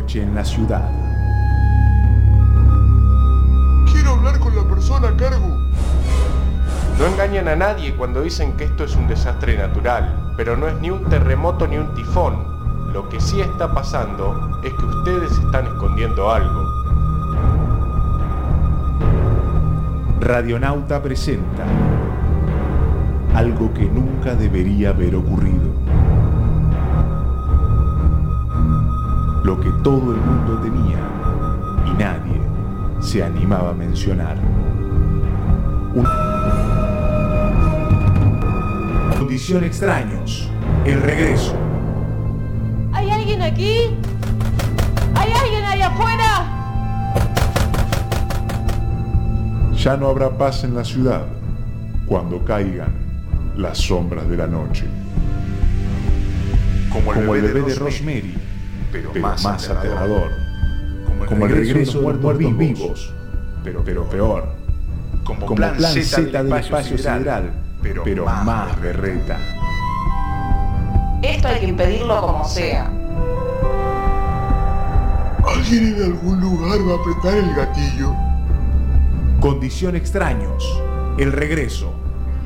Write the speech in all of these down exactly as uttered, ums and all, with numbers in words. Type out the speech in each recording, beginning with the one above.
noche en la ciudad. Quiero hablar con la persona a cargo. No engañan a nadie cuando dicen que esto es un desastre natural, pero no es ni un terremoto ni un tifón. Lo que sí está pasando es que ustedes están escondiendo algo. Radionauta presenta algo que nunca debería haber ocurrido. Lo que todo el mundo temía y nadie se animaba a mencionar. Un... Condición extraños. El regreso. ¿Hay alguien aquí? ¿Hay alguien ahí afuera? Ya no habrá paz en la ciudad cuando caigan las sombras de la noche. Como el, Como bebé, el bebé de Rosemary, pero, pero más, más aterrador. aterrador. Como el regreso de los muertos vivos, pero, pero peor. Como, Como plan, plan Z, Z del espacio sideral, pero, pero más, más berreta. Esto hay que impedirlo como sea. ¿Alguien en algún lugar va a apretar el gatillo? Condición extraños. El regreso.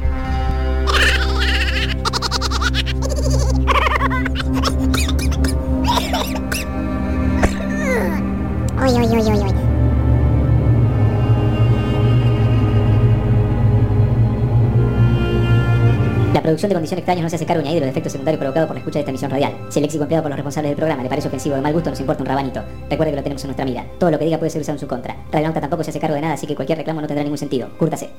Oy, oy, oy, oy, oy. La producción de Condición Extraños no se hace cargo ni de los efectos secundarios provocados por la escucha de esta emisión radial. Si el léxico empleado por los responsables del programa le parece ofensivo o de mal gusto, nos importa un rabanito. Recuerde que lo tenemos en nuestra mira. Todo lo que diga puede ser usado en su contra. Radionauta tampoco se hace cargo de nada, así que cualquier reclamo no tendrá ningún sentido. Cúrtase.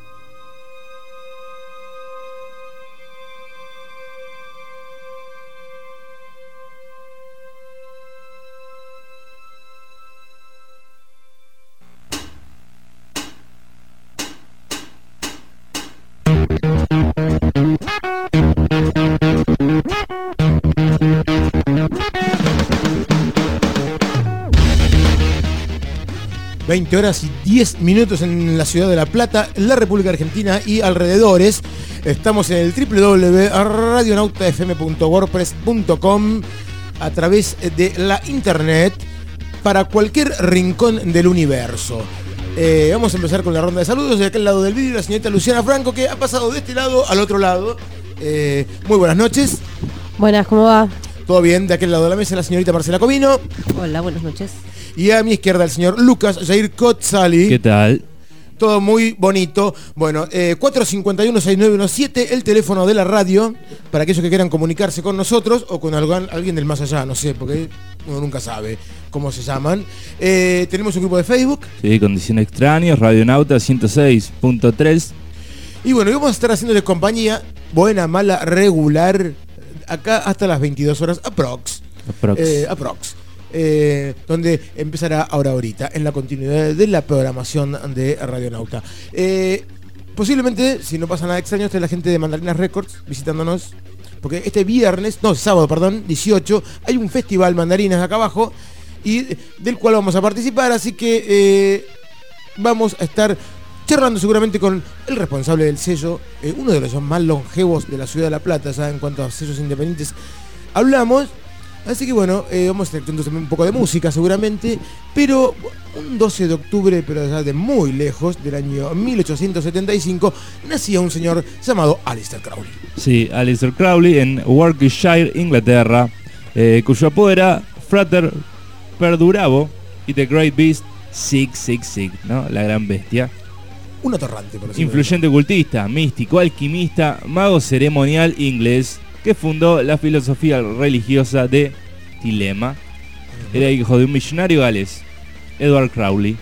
veinte horas y diez minutos en la ciudad de La Plata, en la República Argentina y alrededores. Estamos en el doble u doble u doble u punto radionauta f m punto wordpress punto com a través de la internet para cualquier rincón del universo. Eh, vamos a empezar con la ronda de saludos. De aquel lado del vídeo, la señorita Luciana Franco, que ha pasado de este lado al otro lado. Eh, muy buenas noches. Buenas, ¿cómo va? Todo bien. De aquel lado de la mesa, la señorita Marcela Comino. Hola, buenas noches. Y a mi izquierda el señor Lucas Jair Kotzali. ¿Qué tal? Todo muy bonito. Bueno, eh, cuatro cinco uno, seis nueve uno siete, el teléfono de la radio, para aquellos que quieran comunicarse con nosotros o con algún, alguien del más allá, no sé, porque uno nunca sabe cómo se llaman. Eh, tenemos un grupo de Facebook. Sí, Condición Extraños, Radionauta ciento seis punto tres. Y bueno, y vamos a estar haciéndole compañía, buena, mala, regular, acá hasta las veintidós horas, aprox. Aprox. Eh, aprox. Eh, donde empezará ahora ahorita en la continuidad de la programación de Radionauta. Eh, posiblemente, si no pasa nada extraño, esté la gente de Mandarinas Records visitándonos, porque este viernes, no, sábado, perdón, dieciocho, hay un festival Mandarinas acá abajo y del cual vamos a participar, así que eh, vamos a estar charlando seguramente con el responsable del sello, eh, uno de los más longevos de la ciudad de La Plata, ya en cuanto a sellos independientes hablamos. Así que bueno, eh, vamos a estar escuchando también un poco de música seguramente, pero un doce de octubre, pero ya de muy lejos, del año mil ochocientos setenta y cinco, nacía un señor llamado Aleister Crowley. Sí, Aleister Crowley en Warwickshire, Inglaterra, eh, cuyo apodo era Frater Perdurabo y The Great Beast seiscientos sesenta y seis, ¿no? La gran bestia. Un atorrante, por decirlo. Influyente ocultista, místico, alquimista, mago ceremonial inglés, que fundó la filosofía religiosa de Tilema. Era hijo de un millonario galés, Edward Crowley,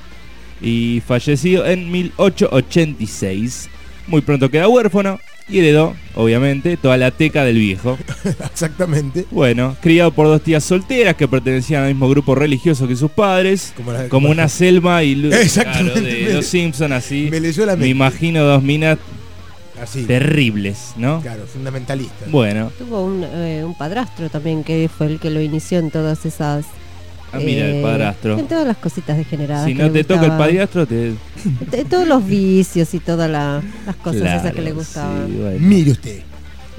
y falleció en mil ochocientos ochenta y seis. Muy pronto queda huérfano y heredó, obviamente, toda la teca del viejo. Exactamente. Bueno, criado por dos tías solteras que pertenecían al mismo grupo religioso que sus padres, como, la, como una Selma y Lu, claro, de me, los Simpsons, así. Me leyó la mente. Me imagino dos minas así, terribles, ¿no? Claro, fundamentalistas. Bueno. Tuvo un, eh, un padrastro también que fue el que lo inició en todas esas... Ah, mira, eh, el padrastro. En todas las cositas degeneradas. Si no te toca el padrastro, te... De todos los vicios y todas la, las cosas claro, esas que le gustaban. Sí, bueno. Mire usted.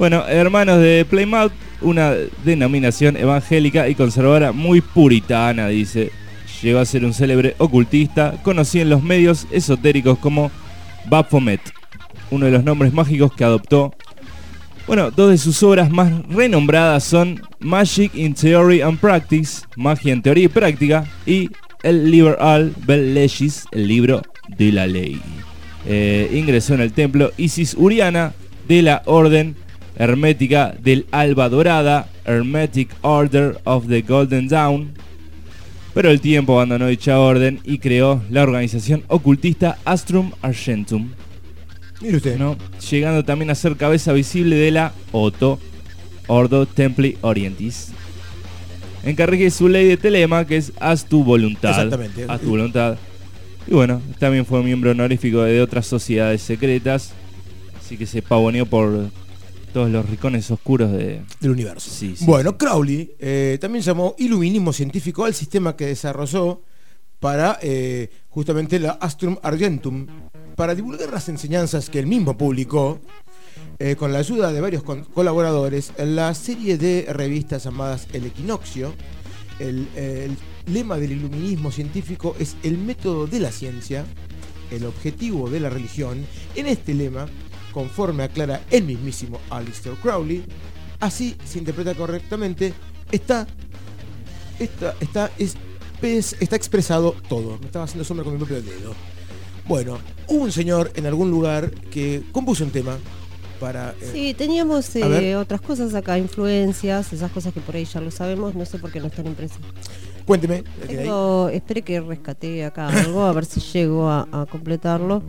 Bueno, Hermanos de Plymouth, una denominación evangélica y conservadora muy puritana, dice. Llegó a ser un célebre ocultista, conocido en los medios esotéricos como Baphomet, uno de los nombres mágicos que adoptó. Bueno, dos de sus obras más renombradas son Magic in Theory and Practice, Magia en Teoría y Práctica, y el Liberal Bell Legis, el libro de la ley. Eh, ingresó en el templo Isis Uriana de la Orden Hermética del Alba Dorada, Hermetic Order of the Golden Dawn, pero el tiempo abandonó dicha orden y creó la organización ocultista Astrum Argentum. Mire usted, ¿no? Llegando también a ser cabeza visible de la Otto Ordo Templi Orientis. Encargué su ley de telema, que es haz tu voluntad. Exactamente. Haz tu voluntad. Y bueno, también fue miembro honorífico de otras sociedades secretas, así que se pavoneó por todos los rincones oscuros de... del universo. Sí, sí, bueno, sí. Crowley eh, también llamó iluminismo científico al sistema que desarrolló para eh, justamente la Astrum Argentum, para divulgar las enseñanzas que él mismo publicó eh, con la ayuda de varios con- colaboradores en la serie de revistas llamadas El Equinoccio. El, eh, el lema del iluminismo científico es el método de la ciencia, el objetivo de la religión. En este lema, conforme aclara el mismísimo Aleister Crowley, así se interpreta correctamente, está, está, está, es, es- está expresado todo. Me estaba haciendo sombra con mi propio dedo. Bueno, hubo un señor en algún lugar que compuso un tema para... eh, Sí, teníamos A ver. eh, otras cosas acá, influencias, esas cosas que por ahí ya lo sabemos, no sé por qué no están impresas. Cuénteme. ¿la tiene ahí? Tengo, espere que rescaté acá algo, a ver si llego a, a completarlo.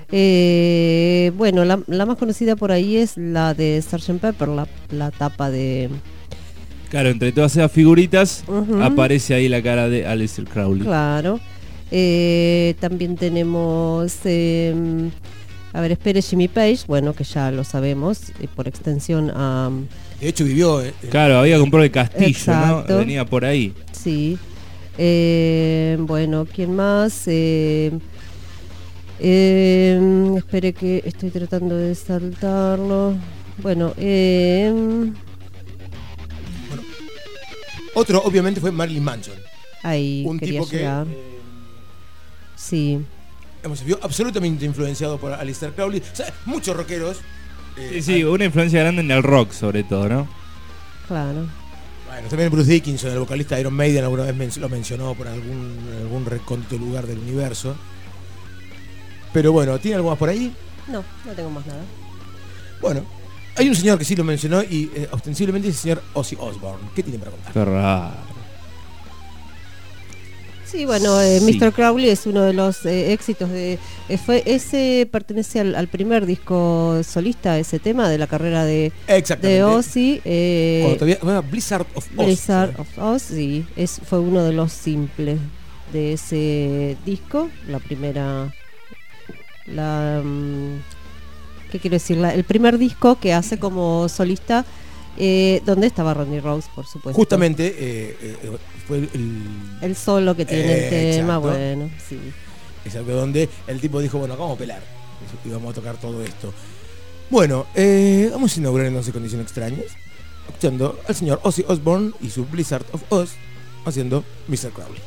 Eh, bueno, la, la más conocida por ahí es la de sergeant Pepper, la, la tapa de... Claro, entre todas esas figuritas Ujú. aparece ahí la cara de Aleister Crowley. Claro. Eh, también tenemos... eh, a ver, espere, Jimmy Page, bueno, que ya lo sabemos, y por extensión a... De hecho vivió... eh, eh, Claro, había comprado el castillo, Exacto. ¿no? Venía por ahí. Sí. Eh, bueno, ¿quién más? Eh, eh, espere que estoy tratando de saltarlo. Bueno, eh, otro obviamente fue Marilyn Manson. ahí Un quería tipo que llegar. eh, Sí. digamos, se vio absolutamente influenciado por Aleister Crowley. O sea, muchos rockeros... eh, Sí, sí, han- una influencia grande en el rock, sobre todo, ¿no? Claro. Bueno, también Bruce Dickinson, el vocalista de Iron Maiden, alguna vez men- lo mencionó por algún, algún recóndito lugar del universo. Pero bueno, ¿tiene algo más por ahí? No, no tengo más nada. Bueno, hay un señor que sí lo mencionó y eh, ostensiblemente es el señor Ozzy Osbourne. ¿Qué tiene para contar? Qué raro. Sí, bueno, eh, Sí. mister Crowley es uno de los eh, éxitos de... eh, fue Ese pertenece al, al primer disco solista, ese tema de la carrera de, Exactamente. de Ozzy. eh, Cuando todavía bueno, Blizzard of Oz. Blizzard ¿sí? of Oz, sí, es, fue uno de los simples de ese disco, la primera, la, mm, ¿qué quiero decir? La- el primer disco que hace como solista, eh, donde estaba Randy Rhoads, por supuesto. Justamente eh, eh, fue el, el- El solo que tiene Eh, el tema, exacto. bueno, sí. exacto, donde el tipo dijo, bueno, acá vamos a pelar y vamos a tocar todo esto. Bueno, eh, vamos a inaugurar entonces Condiciones Extrañas, escuchando al señor Ozzy Osbourne y su Blizzard of Oz haciendo mister Crowley.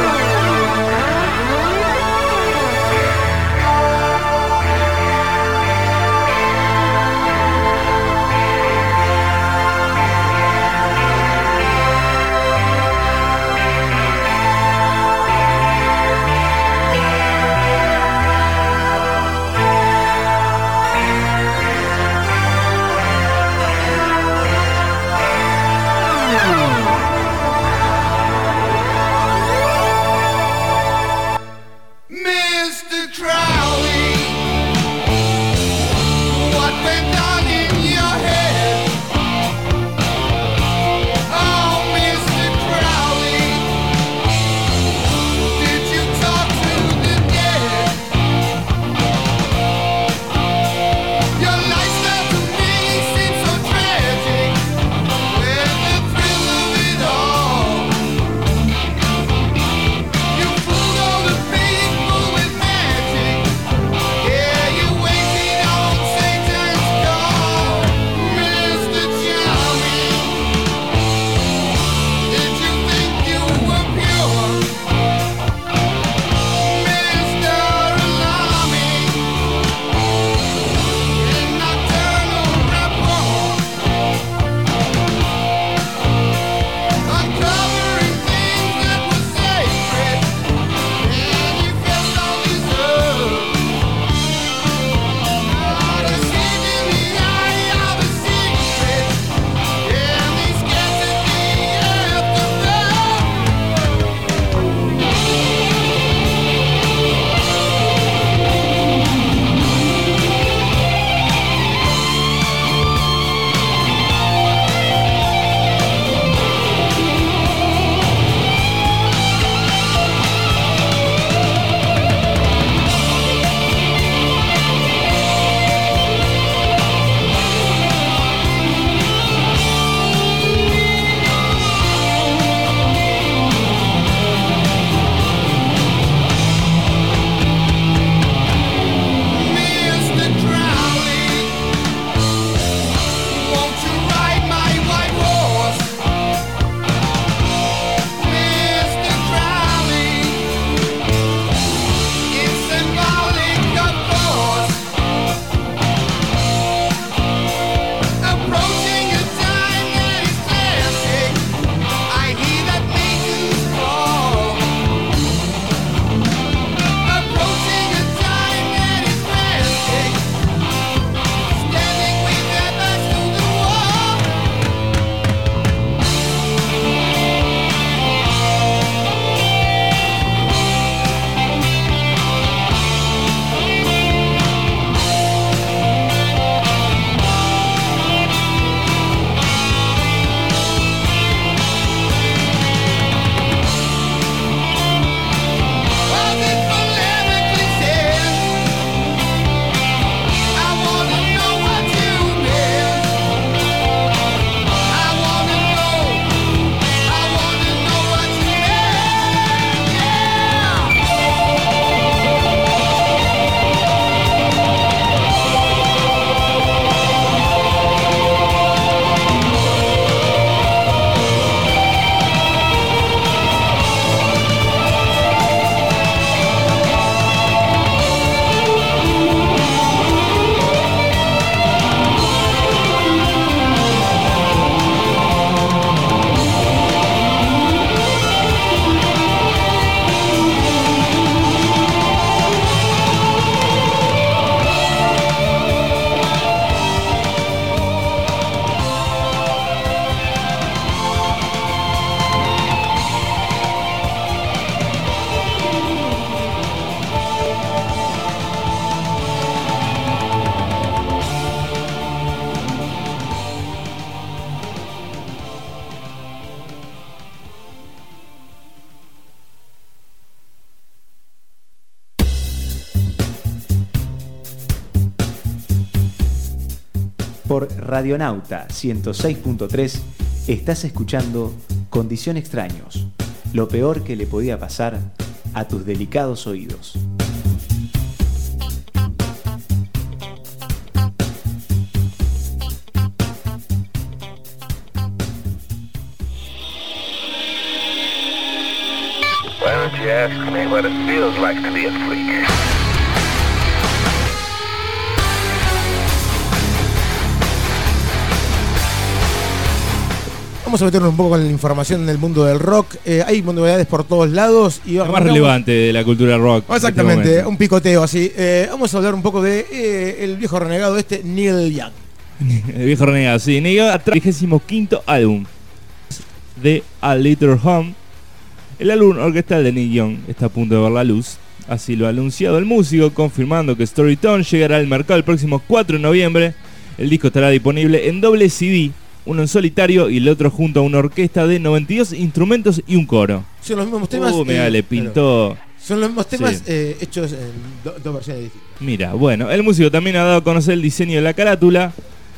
Thank Por Radionauta ciento seis punto tres estás escuchando Condición Extraños, lo peor que le podía pasar a tus delicados oídos. Why don't you ask me what it feels like to be a freak? Vamos a meternos un poco con la información del mundo del rock. Eh, hay novedades por todos lados. Y lo más relevante de la cultura rock. Exactamente, este un picoteo así. Eh, vamos a hablar un poco de eh, el viejo renegado este, Neil Young. El viejo renegado, sí. Neil Young, trigésimo quinto álbum de A Little Home. El álbum orquestal de Neil Young está a punto de ver la luz. Así lo ha anunciado el músico, confirmando que Storytone llegará al mercado el próximo cuatro de noviembre. El disco estará disponible en doble C D, uno en solitario y el otro junto a una orquesta de noventa y dos instrumentos y un coro. Son los mismos temas. Uh, mira, eh, le pintó. Claro. Son los mismos temas Sí. eh, hechos en do- dos versiones distintas. Mira, bueno, el músico también ha dado a conocer el diseño de la carátula.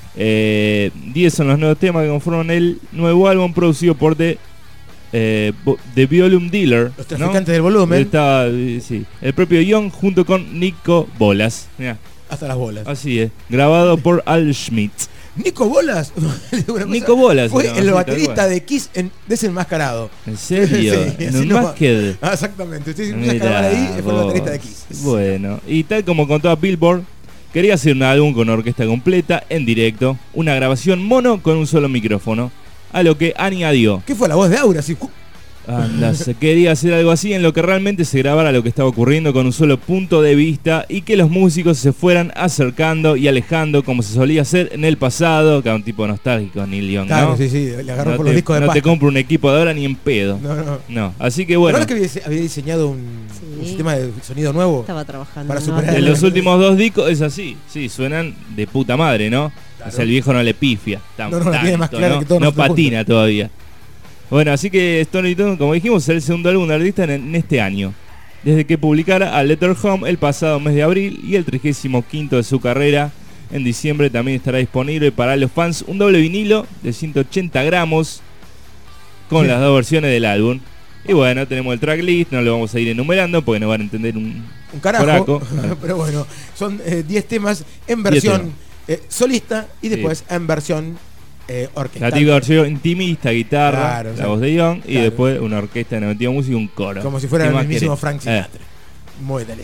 Eh, diez son los nuevos temas que conforman el nuevo álbum producido por The, eh, Bo- The Volume Dealer. Los traficantes del volumen. Está, eh, sí, el propio Young junto con Nico Bolas. Mirá. Hasta las bolas. Así es, grabado por Al Schmidt. Nico Bolas. Nico Bolas. Fue no, el sí, baterista tal cual. de Kiss en Desenmascarado. ¿En serio? Sí, en así un nomás. Masked. Ah, exactamente. Usted Mirá una cámara ahí, fue el vos. baterista de Kiss. Bueno, y tal como contó a Billboard, quería hacer un álbum con orquesta completa, en directo, una grabación mono con un solo micrófono, a lo que añadió. ¿Qué fue la voz de Aura? Así, Anda, se quería hacer algo así en lo que realmente se grabara lo que estaba ocurriendo con un solo punto de vista y que los músicos se fueran acercando y alejando como se solía hacer en el pasado, que era un tipo nostálgico, Neil Young, Claro, ¿no? sí, sí, le agarró no por te, los discos de No te pasta. compro un equipo de ahora ni en pedo. No, no. No, así que bueno. ¿Verdad que había, había diseñado un, un sistema de sonido nuevo? Estaba trabajando. Para ¿no? superar En los últimos dos discos es así, sí, suenan de puta madre, ¿no? Claro. O sea, el viejo no le pifia. Tan, No, no, la tanto, tiene más clara ¿no? que todos No nosotros patina juntos. todavía. Bueno, así que Storytone, como dijimos, es el segundo álbum de artista en, en este año. Desde que publicara A Letter Home el pasado mes de abril y el trigésimo quinto de su carrera. En diciembre también estará disponible para los fans un doble vinilo de ciento ochenta gramos con las dos versiones del álbum. Y bueno, tenemos el tracklist, no lo vamos a ir enumerando porque no van a entender un, Un carajo. coraco. Pero bueno, son diez temas en versión temas. eh, solista y después en versión eh, orquestal. La típica versión intimista, guitarra, Claro, la exacto. voz de Young y Claro. después una orquesta de noventa y dos música y un coro. Como si fuera ¿Qué el más mismísimo querés? Frank Eh, Sinatra. Muétale.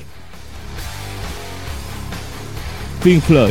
Pink Floyd.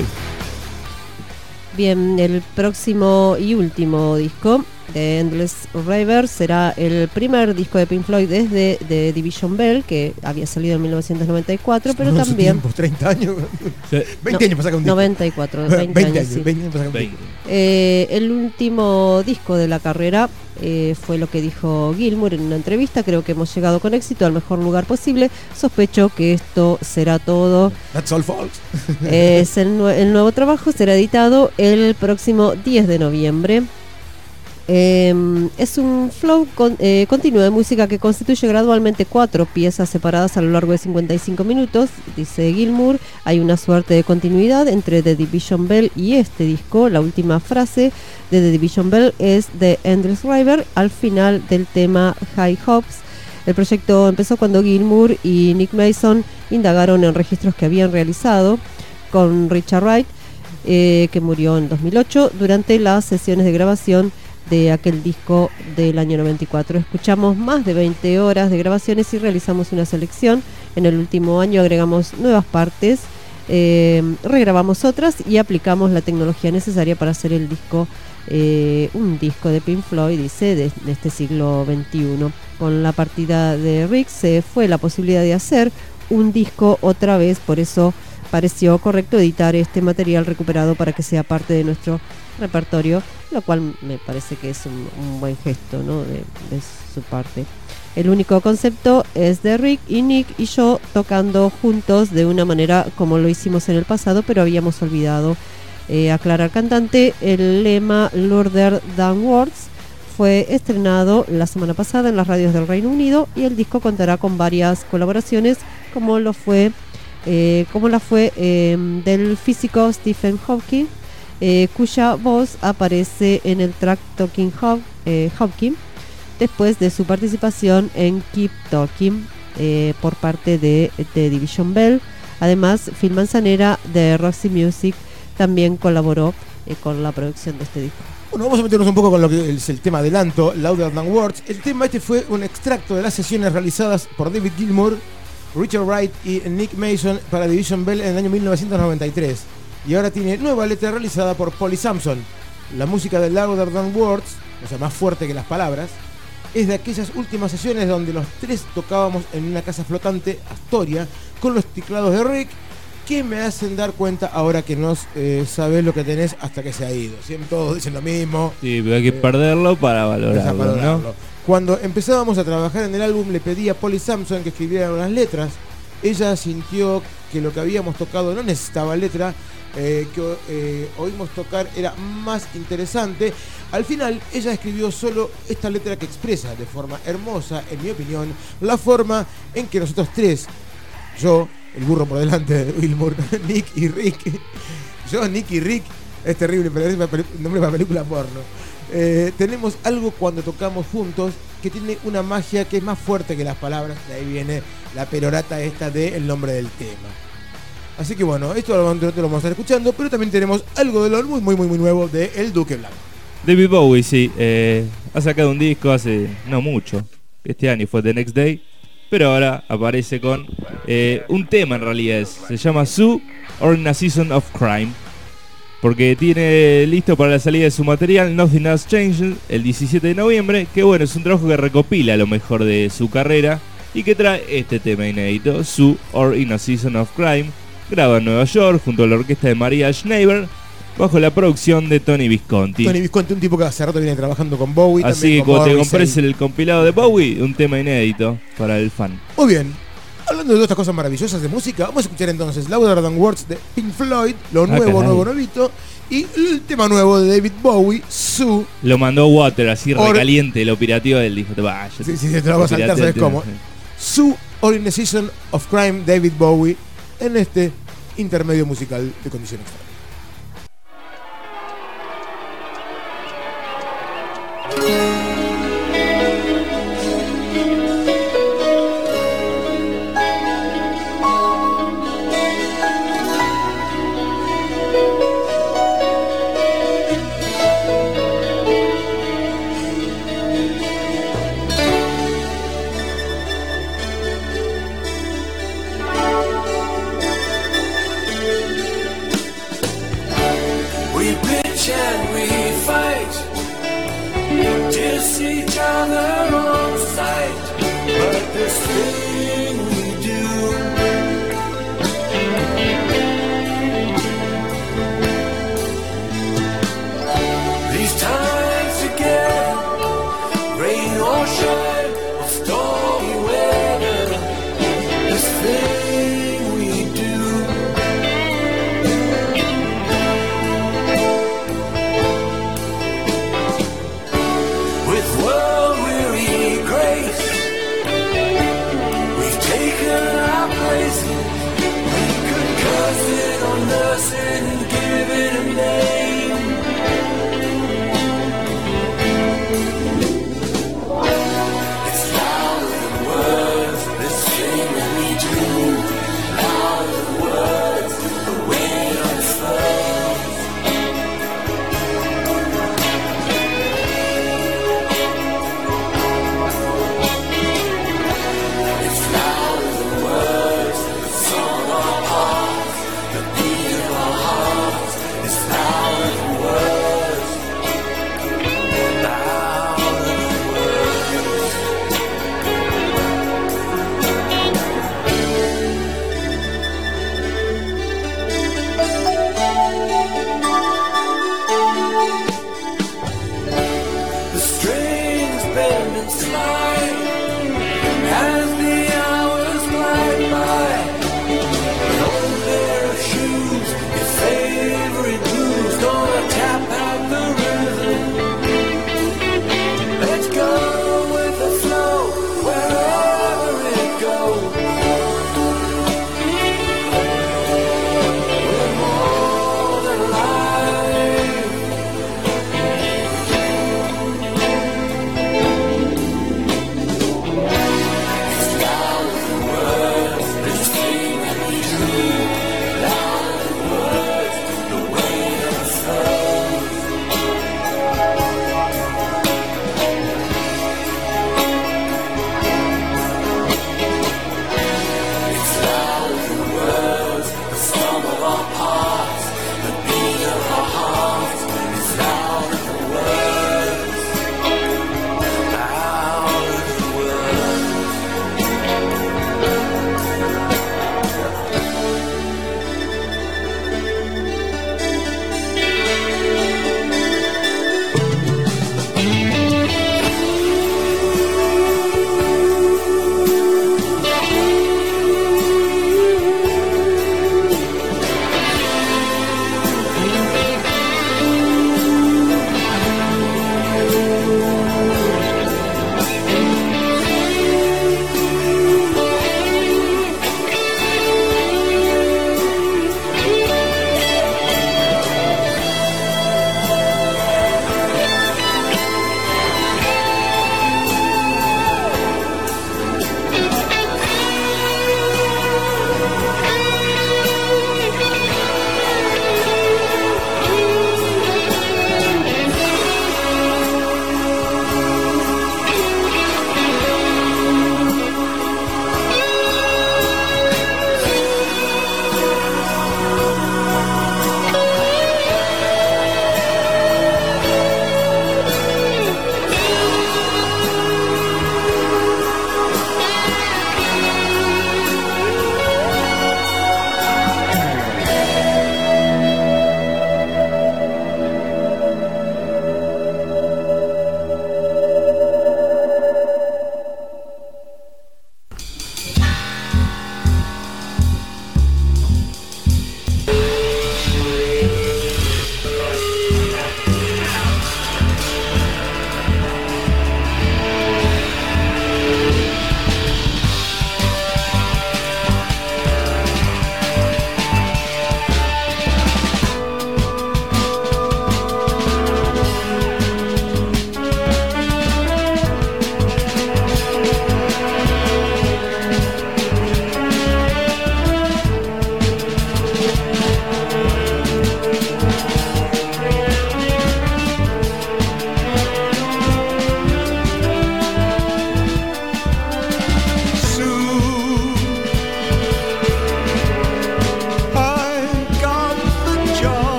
Bien, el próximo y último disco de Endless River será el primer disco de Pink Floyd desde The Division Bell, que había salido en mil novecientos noventa y cuatro, pero No, su también... tiempo, treinta años. Sí. veinte años para sacar un disco. noventa y cuatro, veinte, años, sí. veinte años para sacar un veinte. disco. Eh, el último disco de la carrera eh, fue lo que dijo Gilmour en una entrevista. Creo que hemos llegado con éxito al mejor lugar posible. Sospecho que esto será todo. That's all false. Es el, nue- el nuevo trabajo será editado el próximo diez de noviembre. Eh, es un flow con- eh, continuo de música que constituye gradualmente cuatro piezas separadas a lo largo de cincuenta y cinco minutos, dice Gilmour. Hay una suerte de continuidad entre The Division Bell y este disco. La última frase de The Division Bell es The Endless River al final del tema High Hopes. El proyecto empezó cuando Gilmour y Nick Mason indagaron en registros que habían realizado con Richard Wright, eh, que murió en dos mil ocho, durante las sesiones de grabación de aquel disco del año noventa y cuatro. Escuchamos más de veinte horas de grabaciones y realizamos una selección. En el último año agregamos nuevas partes, eh, regrabamos otras y aplicamos la tecnología necesaria para hacer el disco, eh, un disco de Pink Floyd, dice, de, de este siglo veintiuno. Con la partida de Rick se fue la posibilidad de hacer un disco otra vez, por eso pareció correcto editar este material recuperado para que sea parte de nuestro repertorio, lo cual me parece que es un, un buen gesto, ¿no? de, de su parte. El único concepto es de Rick y Nick y yo tocando juntos de una manera como lo hicimos en el pasado, pero habíamos olvidado eh, aclarar cantante. El lema Louder Than Words fue estrenado la semana pasada en las radios del Reino Unido y el disco contará con varias colaboraciones como lo fue eh, como la fue eh, del físico Stephen Hawking, eh, cuya voz aparece en el track Talking Hop, eh, Hopkins, después de su participación en Keep Talking eh, por parte de, de Division Bell. Además, Phil Manzanera de Roxy Music también colaboró eh, con la producción de este disco. Bueno, vamos a meternos un poco con lo que es el tema adelanto, Louder Than Words. El tema este fue un extracto de las sesiones realizadas por David Gilmour, Richard Wright y Nick Mason para Division Bell en el año mil novecientos noventa y tres. Y ahora tiene nueva letra realizada por Polly Sampson. La música de Louder Than Words, o sea, más fuerte que las palabras, es de aquellas últimas sesiones donde los tres tocábamos en una casa flotante, Astoria, con los teclados de Rick, que me hacen dar cuenta ahora que no eh, sabes lo que tenés hasta que se ha ido. Siempre todos dicen lo mismo. Sí, pero hay que eh, perderlo para valorarlo, valorarlo, ¿no? Cuando empezábamos a trabajar en el álbum, le pedí a Polly Sampson que escribiera unas letras. Ella sintió que lo que habíamos tocado no necesitaba letra, eh, que eh, oímos tocar era más interesante. Al final, ella escribió solo esta letra que expresa de forma hermosa, en mi opinión, la forma en que nosotros tres, yo, el burro por delante de Gilmour, Nick y Rick, yo, Nick y Rick, es terrible, pero es nombre para película porno. Eh, tenemos algo cuando tocamos juntos que tiene una magia que es más fuerte que las palabras. De ahí viene la perorata esta del nombre del tema. Así que bueno, esto lo, lo vamos a estar escuchando, pero también tenemos algo de lo muy muy muy muy nuevo de El Duque Blanco. David Bowie, sí, eh, ha sacado un disco hace no mucho, este año fue The Next Day, pero ahora aparece con eh, un tema en realidad, es, se llama Sue or in a Season of Crime, porque tiene listo para la salida de su material Nothing Has Changed el diecisiete de noviembre, que bueno, es un trabajo que recopila lo mejor de su carrera y que trae este tema inédito, Sue or in a Season of Crime, graba en Nueva York junto a la orquesta de Maria Schneider, bajo la producción de Tony Visconti. Tony Visconti, un tipo que hace rato viene trabajando con Bowie. Así que cuando te compres el compilado de Bowie, un tema inédito para el fan. Muy bien, hablando de todas estas cosas maravillosas de música, vamos a escuchar entonces Louder Than Words de Pink Floyd, lo nuevo, ah, nuevo, nuevito, y el tema nuevo de David Bowie, Sue. Lo mandó Water, así or... recaliente, lo pirateó él, dijo, te vaya. Sí, sí, sí, te lo vas a saltar, ¿sabes cómo? Sue or in the Season of Crime, David Bowie, en este intermedio musical de Condición Extraña. With world weary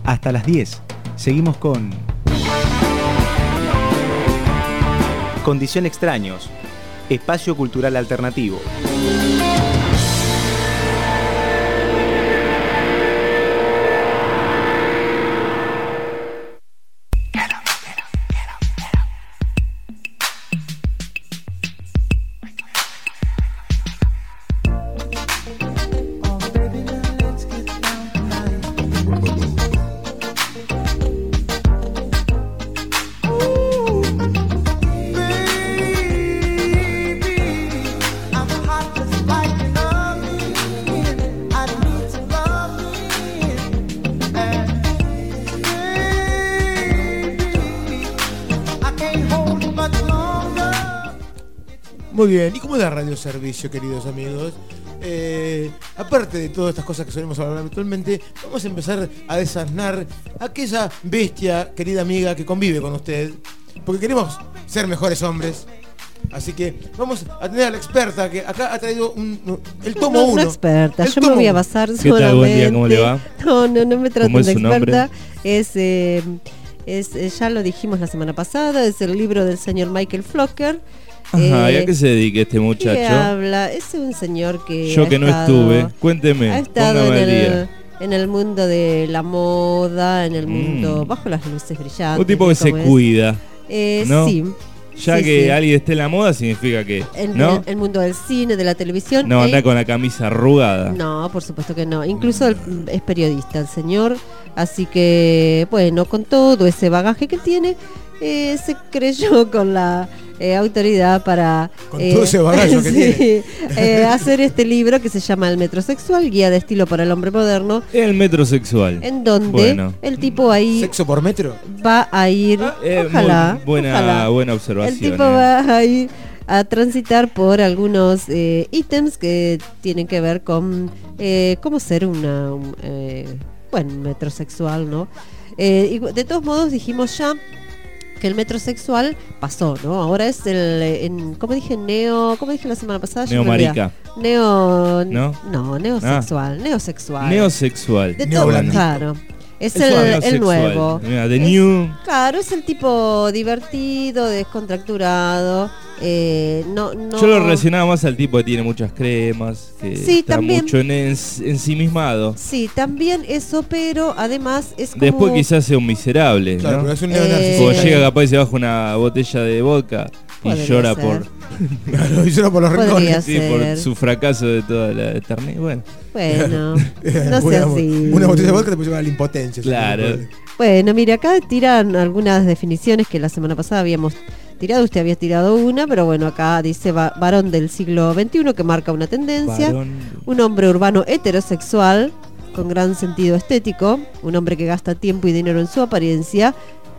Hasta las diez. Seguimos con Condición Extraños, espacio cultural alternativo. Muy bien, ¿y cómo da Radio Servicio, queridos amigos? Eh, aparte de todas estas cosas que solemos hablar habitualmente, vamos a empezar a desasnar aquella bestia, querida amiga, que convive con usted, porque queremos ser mejores hombres. Así que vamos a tener a la experta que acá ha traído un, un- el tomo No, uno. una experta, El yo me tomo voy a uno. basar ¿Qué solamente. tal? Buen día, ¿cómo le va? No, no, no me traten ¿Cómo es de su nombre? experta. Es, eh, es, eh, ya lo dijimos la semana pasada, es el libro del señor Michael Flocker. Ajá, ¿y Eh, a qué se dedica este que muchacho? habla, es un señor que Yo ha que no estado- estuve, cuénteme, ha estado póngame en al el, día. en el mundo de la moda, en el mundo Mm. bajo las luces brillantes. Un tipo que se ¿cómo es? cuida, Eh, ¿no? Sí. Ya Sí, que sí. alguien esté en la moda significa que, En ¿no? el, el mundo del cine, de la televisión. No, anda eh, con la camisa arrugada. No, por supuesto que no. Incluso el- es periodista el señor. Así que, bueno, con todo ese bagaje que tiene, eh, se creyó con la eh, autoridad para Con todo ese bagaje que sí, eh, hacer este libro que se llama El Metrosexual, guía de estilo para el hombre moderno, El metrosexual. en donde Bueno. el tipo ahí ¿Sexo por metro? va a ir, Eh, ojalá, muy buena, ojalá. buena El observación. tipo eh. va a ir a transitar por algunos eh, ítems que tienen que ver con eh, cómo ser una un, eh, bueno, metrosexual, ¿no? Eh, y de todos modos dijimos ya que el metrosexual pasó, ¿no? Ahora es el, eh, en, ¿cómo dije? Neo, ¿cómo dije la semana pasada? Ya me olvidé. Neomarica. Neo, ¿No? no, neosexual, neosexual. Neosexual. De Neo todo, blandito. claro. Es Es el, el neosexual. nuevo. Mira, The Es- New. Claro, es el tipo divertido, descontracturado. Eh, no, no... Yo lo relacionaba más al tipo que tiene muchas cremas, que Sí, está también. mucho en, en- ensimismado. Sí, también eso, pero además es como... Después quizás sea un miserable, Claro, ¿no? pero es un Eh, neonarcisista. Cuando llega capaz y se baja una botella de vodka y Podría llora ser. por, Claro, y solo por los Podría rincones. sí, por ser. su fracaso de toda la eternidad. Bueno, Bueno, no una, sea así. Una botella de vodka te puede llevar a la impotencia. Claro. Bueno, mire, acá tiran algunas definiciones que la semana pasada habíamos tirado. Usted había tirado una, pero bueno, acá dice va- varón del siglo veintiuno que marca una tendencia. varón. Un hombre urbano heterosexual con gran sentido estético. Un hombre que gasta tiempo y dinero en su apariencia.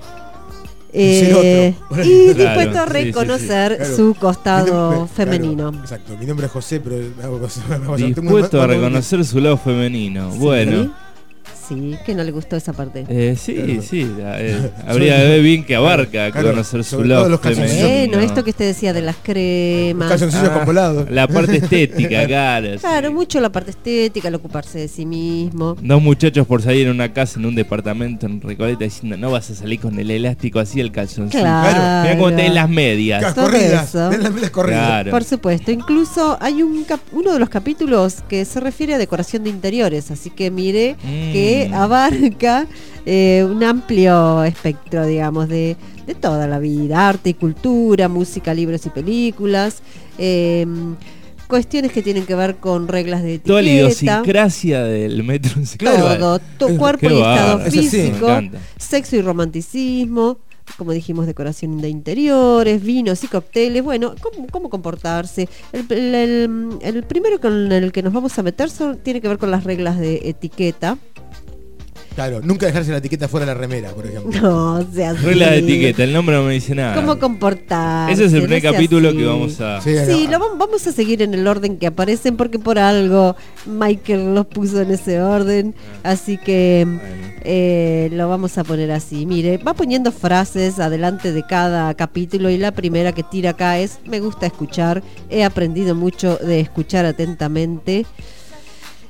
ser eh, otro. y Claro, dispuesto a sí, sí, sí. reconocer Claro. su Mi costado nombre- femenino. claro, exacto, mi nombre es José, pero me hago cosas. me hago cosas- tengo Dispuesto un- a un- reconocer su lado femenino. Sí. Bueno. Sí, que no le gustó esa parte. Eh, sí, Claro. sí. eh, habría que ver bien que abarca Claro, conocer su sobre lado todo los calzoncillos. femenino. Bueno, esto que usted decía de las cremas. Calzoncillos con volado. La parte estética, claro. Claro, sí. mucho la parte estética, el ocuparse de sí mismo. Dos muchachos por salir en una casa, en un departamento en Recoleta, diciendo no vas a salir con el elástico así el calzoncillo. Claro. Mira cómo tenés las medias. Las Todo corridas. eso. Tenés las medias corridas. Claro. Por supuesto, incluso hay un cap- uno de los capítulos que se refiere a decoración de interiores, así que mire Mm. que abarca eh, un amplio espectro, digamos, de, de toda la vida, arte y cultura, música, libros y películas, eh, cuestiones que tienen que ver con reglas de Toda la etiqueta. idiosincrasia del metro. Todo, tu Es- cuerpo qué y estado bárbaro. Eso sí, me físico, encanta. sexo y romanticismo, como dijimos, decoración de interiores, vinos y cócteles, bueno, cómo, cómo comportarse. El, el- el- el primero con el que nos vamos a meter son- tiene que ver con las reglas de etiqueta. Claro, nunca dejarse la etiqueta fuera de la remera, por ejemplo. No, o sea, Regla de etiqueta, el nombre no me dice nada. ¿Cómo comportarse? Ese es el No primer sea capítulo así. que vamos a... Sí, Sí, no, lo vam- vamos a seguir en el orden que aparecen porque por algo Michael los puso en ese orden, así que eh, lo vamos a poner así. Mire, va poniendo frases adelante de cada capítulo y la primera que tira acá es me gusta escuchar, he aprendido mucho de escuchar atentamente.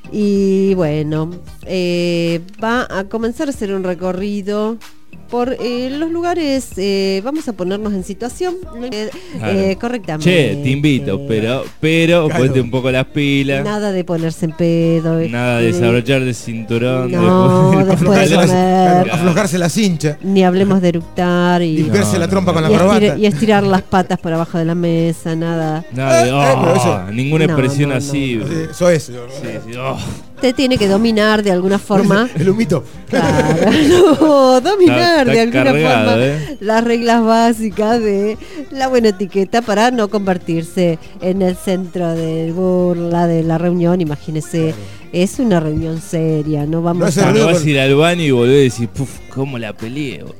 Y bueno, eh, va a comenzar a hacer un recorrido por eh, los lugares. Eh, vamos a ponernos en situación eh, Claro. eh, correctamente. Che, te invito, pero, pero Claro. ponte un poco las pilas. Nada de ponerse en pedo. Nada de eh, desabrochar de cinturón. No, de- después de pantalón. comer. Claro, aflojarse la cincha, Ni hablemos de eructar y, limpiarse No, la no, trompa no. con la y, estira- corbata. y estirar las patas por abajo de la mesa, nada. Nada de, Eh, eh, pero oh, eso- ninguna No, expresión no, no, así. no. Sí, Eso es. Sí, sí, oh. Usted tiene que dominar de alguna forma. El humito. Claro, no, dominar Está- de está alguna cargado, forma ¿eh? las reglas básicas de la buena etiqueta para no convertirse en el centro de burla de la reunión. Imagínese, es una reunión seria, no vamos No es el a... Cuando ruido vas a ir al baño y volvés y decís, puf, cómo la peleé. boludo".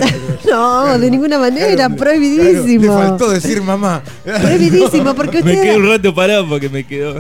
No, de ninguna manera, Claro, prohibidísimo. claro, le faltó decir mamá. Prohibidísimo, porque Me quedé un usted... rato parado porque me quedó.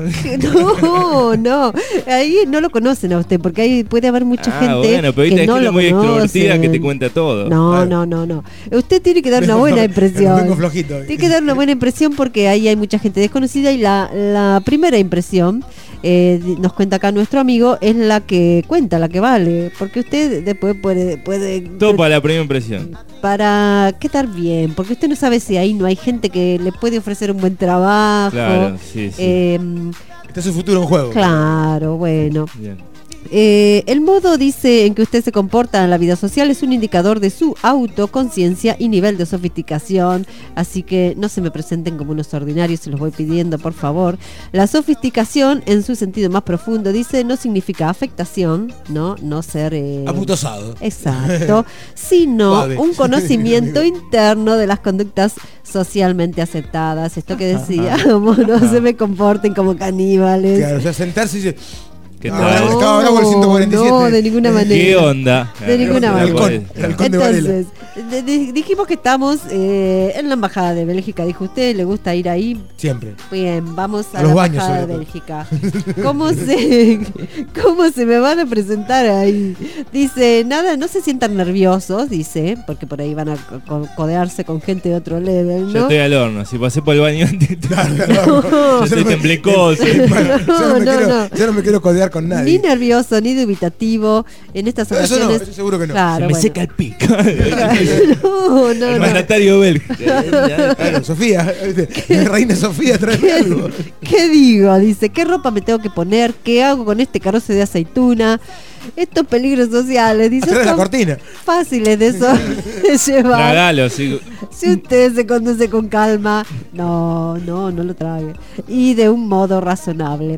No, no, ahí no lo conocen a usted, porque ahí puede haber mucha Ah, gente bueno, pero ahorita que hay no gente lo muy extrovertida conocen. que te cuenta todo. No, Claro. no, no, no. Usted tiene que dar una Vengo buena flo- impresión. vengo flojito hoy. Tiene que dar una buena impresión porque ahí hay mucha gente desconocida y la, la primera impresión, eh, di- nos cuenta acá nuestro amigo, es la que cuenta, la que vale. Porque usted después puede... puede Todo para la primera impresión. para quedar bien, porque usted no sabe si ahí no hay gente que le puede ofrecer un buen trabajo. Claro, sí, sí. Eh, Está su futuro en juego. claro, bueno. Bien. Eh, el modo, dice, en que usted se comporta en la vida social es un indicador de su autoconciencia y nivel de sofisticación, así que no se me presenten como unos ordinarios, se los voy pidiendo, por favor. La sofisticación, en su sentido más profundo, dice, no significa afectación, no, no ser... Eh, Aputosado. Exacto, sino Suave. un conocimiento interno de las conductas socialmente aceptadas. Esto que decíamos, no se me comporten como caníbales. Claro, o sea, sentarse y dice. ¿Qué Ah, tal? estaba bravo el ciento cuarenta y siete. No, de ninguna manera. ¿Qué onda? De ninguna El manera. halcón, el halcón de Varela. Entonces, de- de- dijimos que estamos eh, en la embajada de Bélgica. Dijo usted, ¿le gusta ir ahí? Siempre. Bien, vamos a, A la los baños, embajada de sobre Bélgica. ¿Cómo se, ¿Cómo se me van a presentar ahí? Dice, nada, no se sientan nerviosos, dice, porque por ahí van a co- co- codearse con gente de otro level, Yo ¿no? estoy al horno. Si pasé por el baño antes, No. yo estoy temblecoso. Bueno, yo no, me No, quiero, no. yo no me quiero codear con Ni nadie. nervioso, ni dubitativo. En estas Eso no, ocasiones. eso seguro que no. Claro, Se me bueno. seca el pico. No, no, El no. mandatario belga. Claro, Sofía, ¿viste? Reina Sofía, trae algo. ¿Qué digo? Dice, ¿qué ropa me tengo que poner? ¿Qué hago con este carozo de aceituna? Estos peligros sociales, dice, Atrás de la son cortina. fáciles de, eso, de llevar. Tragalo, sí. Si usted se conduce con calma, no, no, no lo trague. Y de un modo razonable.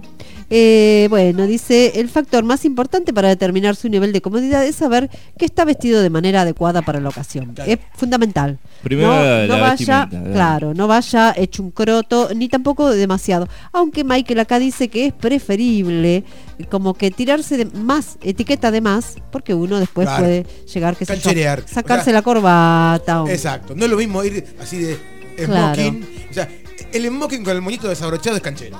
Eh, bueno, dice, el factor más importante para determinar su nivel de comodidad es saber que está vestido de manera adecuada para la ocasión. Claro. Es fundamental. Primero no, la- no la vaya, vestimenta, claro. claro, no vaya hecho un croto, ni tampoco demasiado. Aunque Michael acá dice que es preferible como que tirarse de más, etiqueta de más, porque uno después Claro. puede llegar, qué sé yo, Cancherear. sacarse O sea, la corbata. o- Exacto. No es lo mismo ir así de Claro. smoking. O sea, el smoking con el moñito desabrochado es canchero.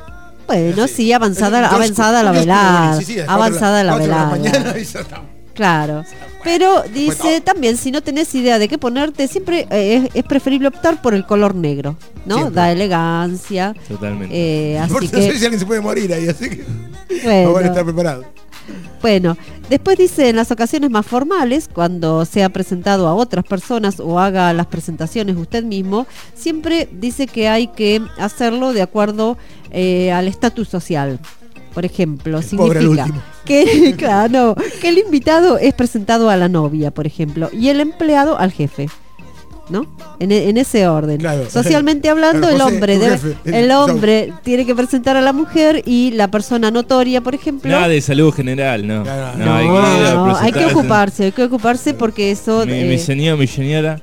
Bueno, Sí. sí, avanzada, Es un avanzada la kiosco, un kiosco de velada. Boli, sí, sí, a las avanzada la cuatro de velada. mañana y ya está. Claro. Pero dice también, si no tenés idea de qué ponerte, siempre eh, es, es preferible optar por el color negro, ¿no? Siempre. Da elegancia. Totalmente. Eh, así Porque no sé que, si alguien se puede morir ahí, así que bueno, no van a estar preparados. bueno, después dice, en las ocasiones más formales, cuando sea presentado a otras personas o haga las presentaciones usted mismo, siempre dice que hay que hacerlo de acuerdo eh, al estatus social. Por ejemplo, pobre al significa último. que, claro, no, que el invitado es presentado a la novia, por ejemplo, y el empleado al jefe. ¿No? En, e- en ese orden. Claro. Socialmente hablando, Claro, el José, hombre tu debe- jefe, el- el chau. hombre tiene que presentar a la mujer y la persona notoria, por ejemplo. Nada de salud general, no. Claro, No, No, hay que, ir a no, hay que presentarse. ocuparse, hay que ocuparse porque eso. Mi, eh, mi señor, mi señora.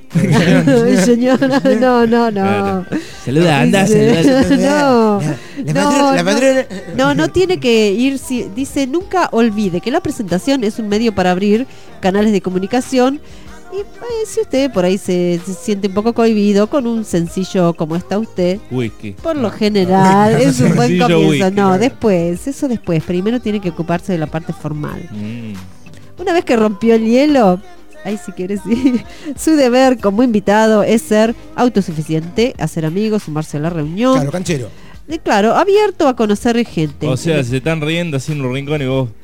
mi señora, no, no, no. Claro. Saluda, anda, Dice- saluda. No, La no, patrona- la no. patrona- No, no tiene que ir. si- Dice, nunca olvide que la presentación es un medio para abrir canales de comunicación. Y pues, si usted por ahí se, se siente un poco cohibido con un sencillo como está usted, Whisky. por lo general es un buen Sencillo comienzo. whisky, No, claro. después, eso después. Primero tiene que ocuparse de la parte formal. Mm. Una vez que rompió el hielo, ahí si quieres, sí, su deber como invitado es ser autosuficiente, hacer amigos, sumarse a la reunión. Claro, canchero. de, claro, abierto a conocer gente. O sea, se están riendo así en un rincón y vos...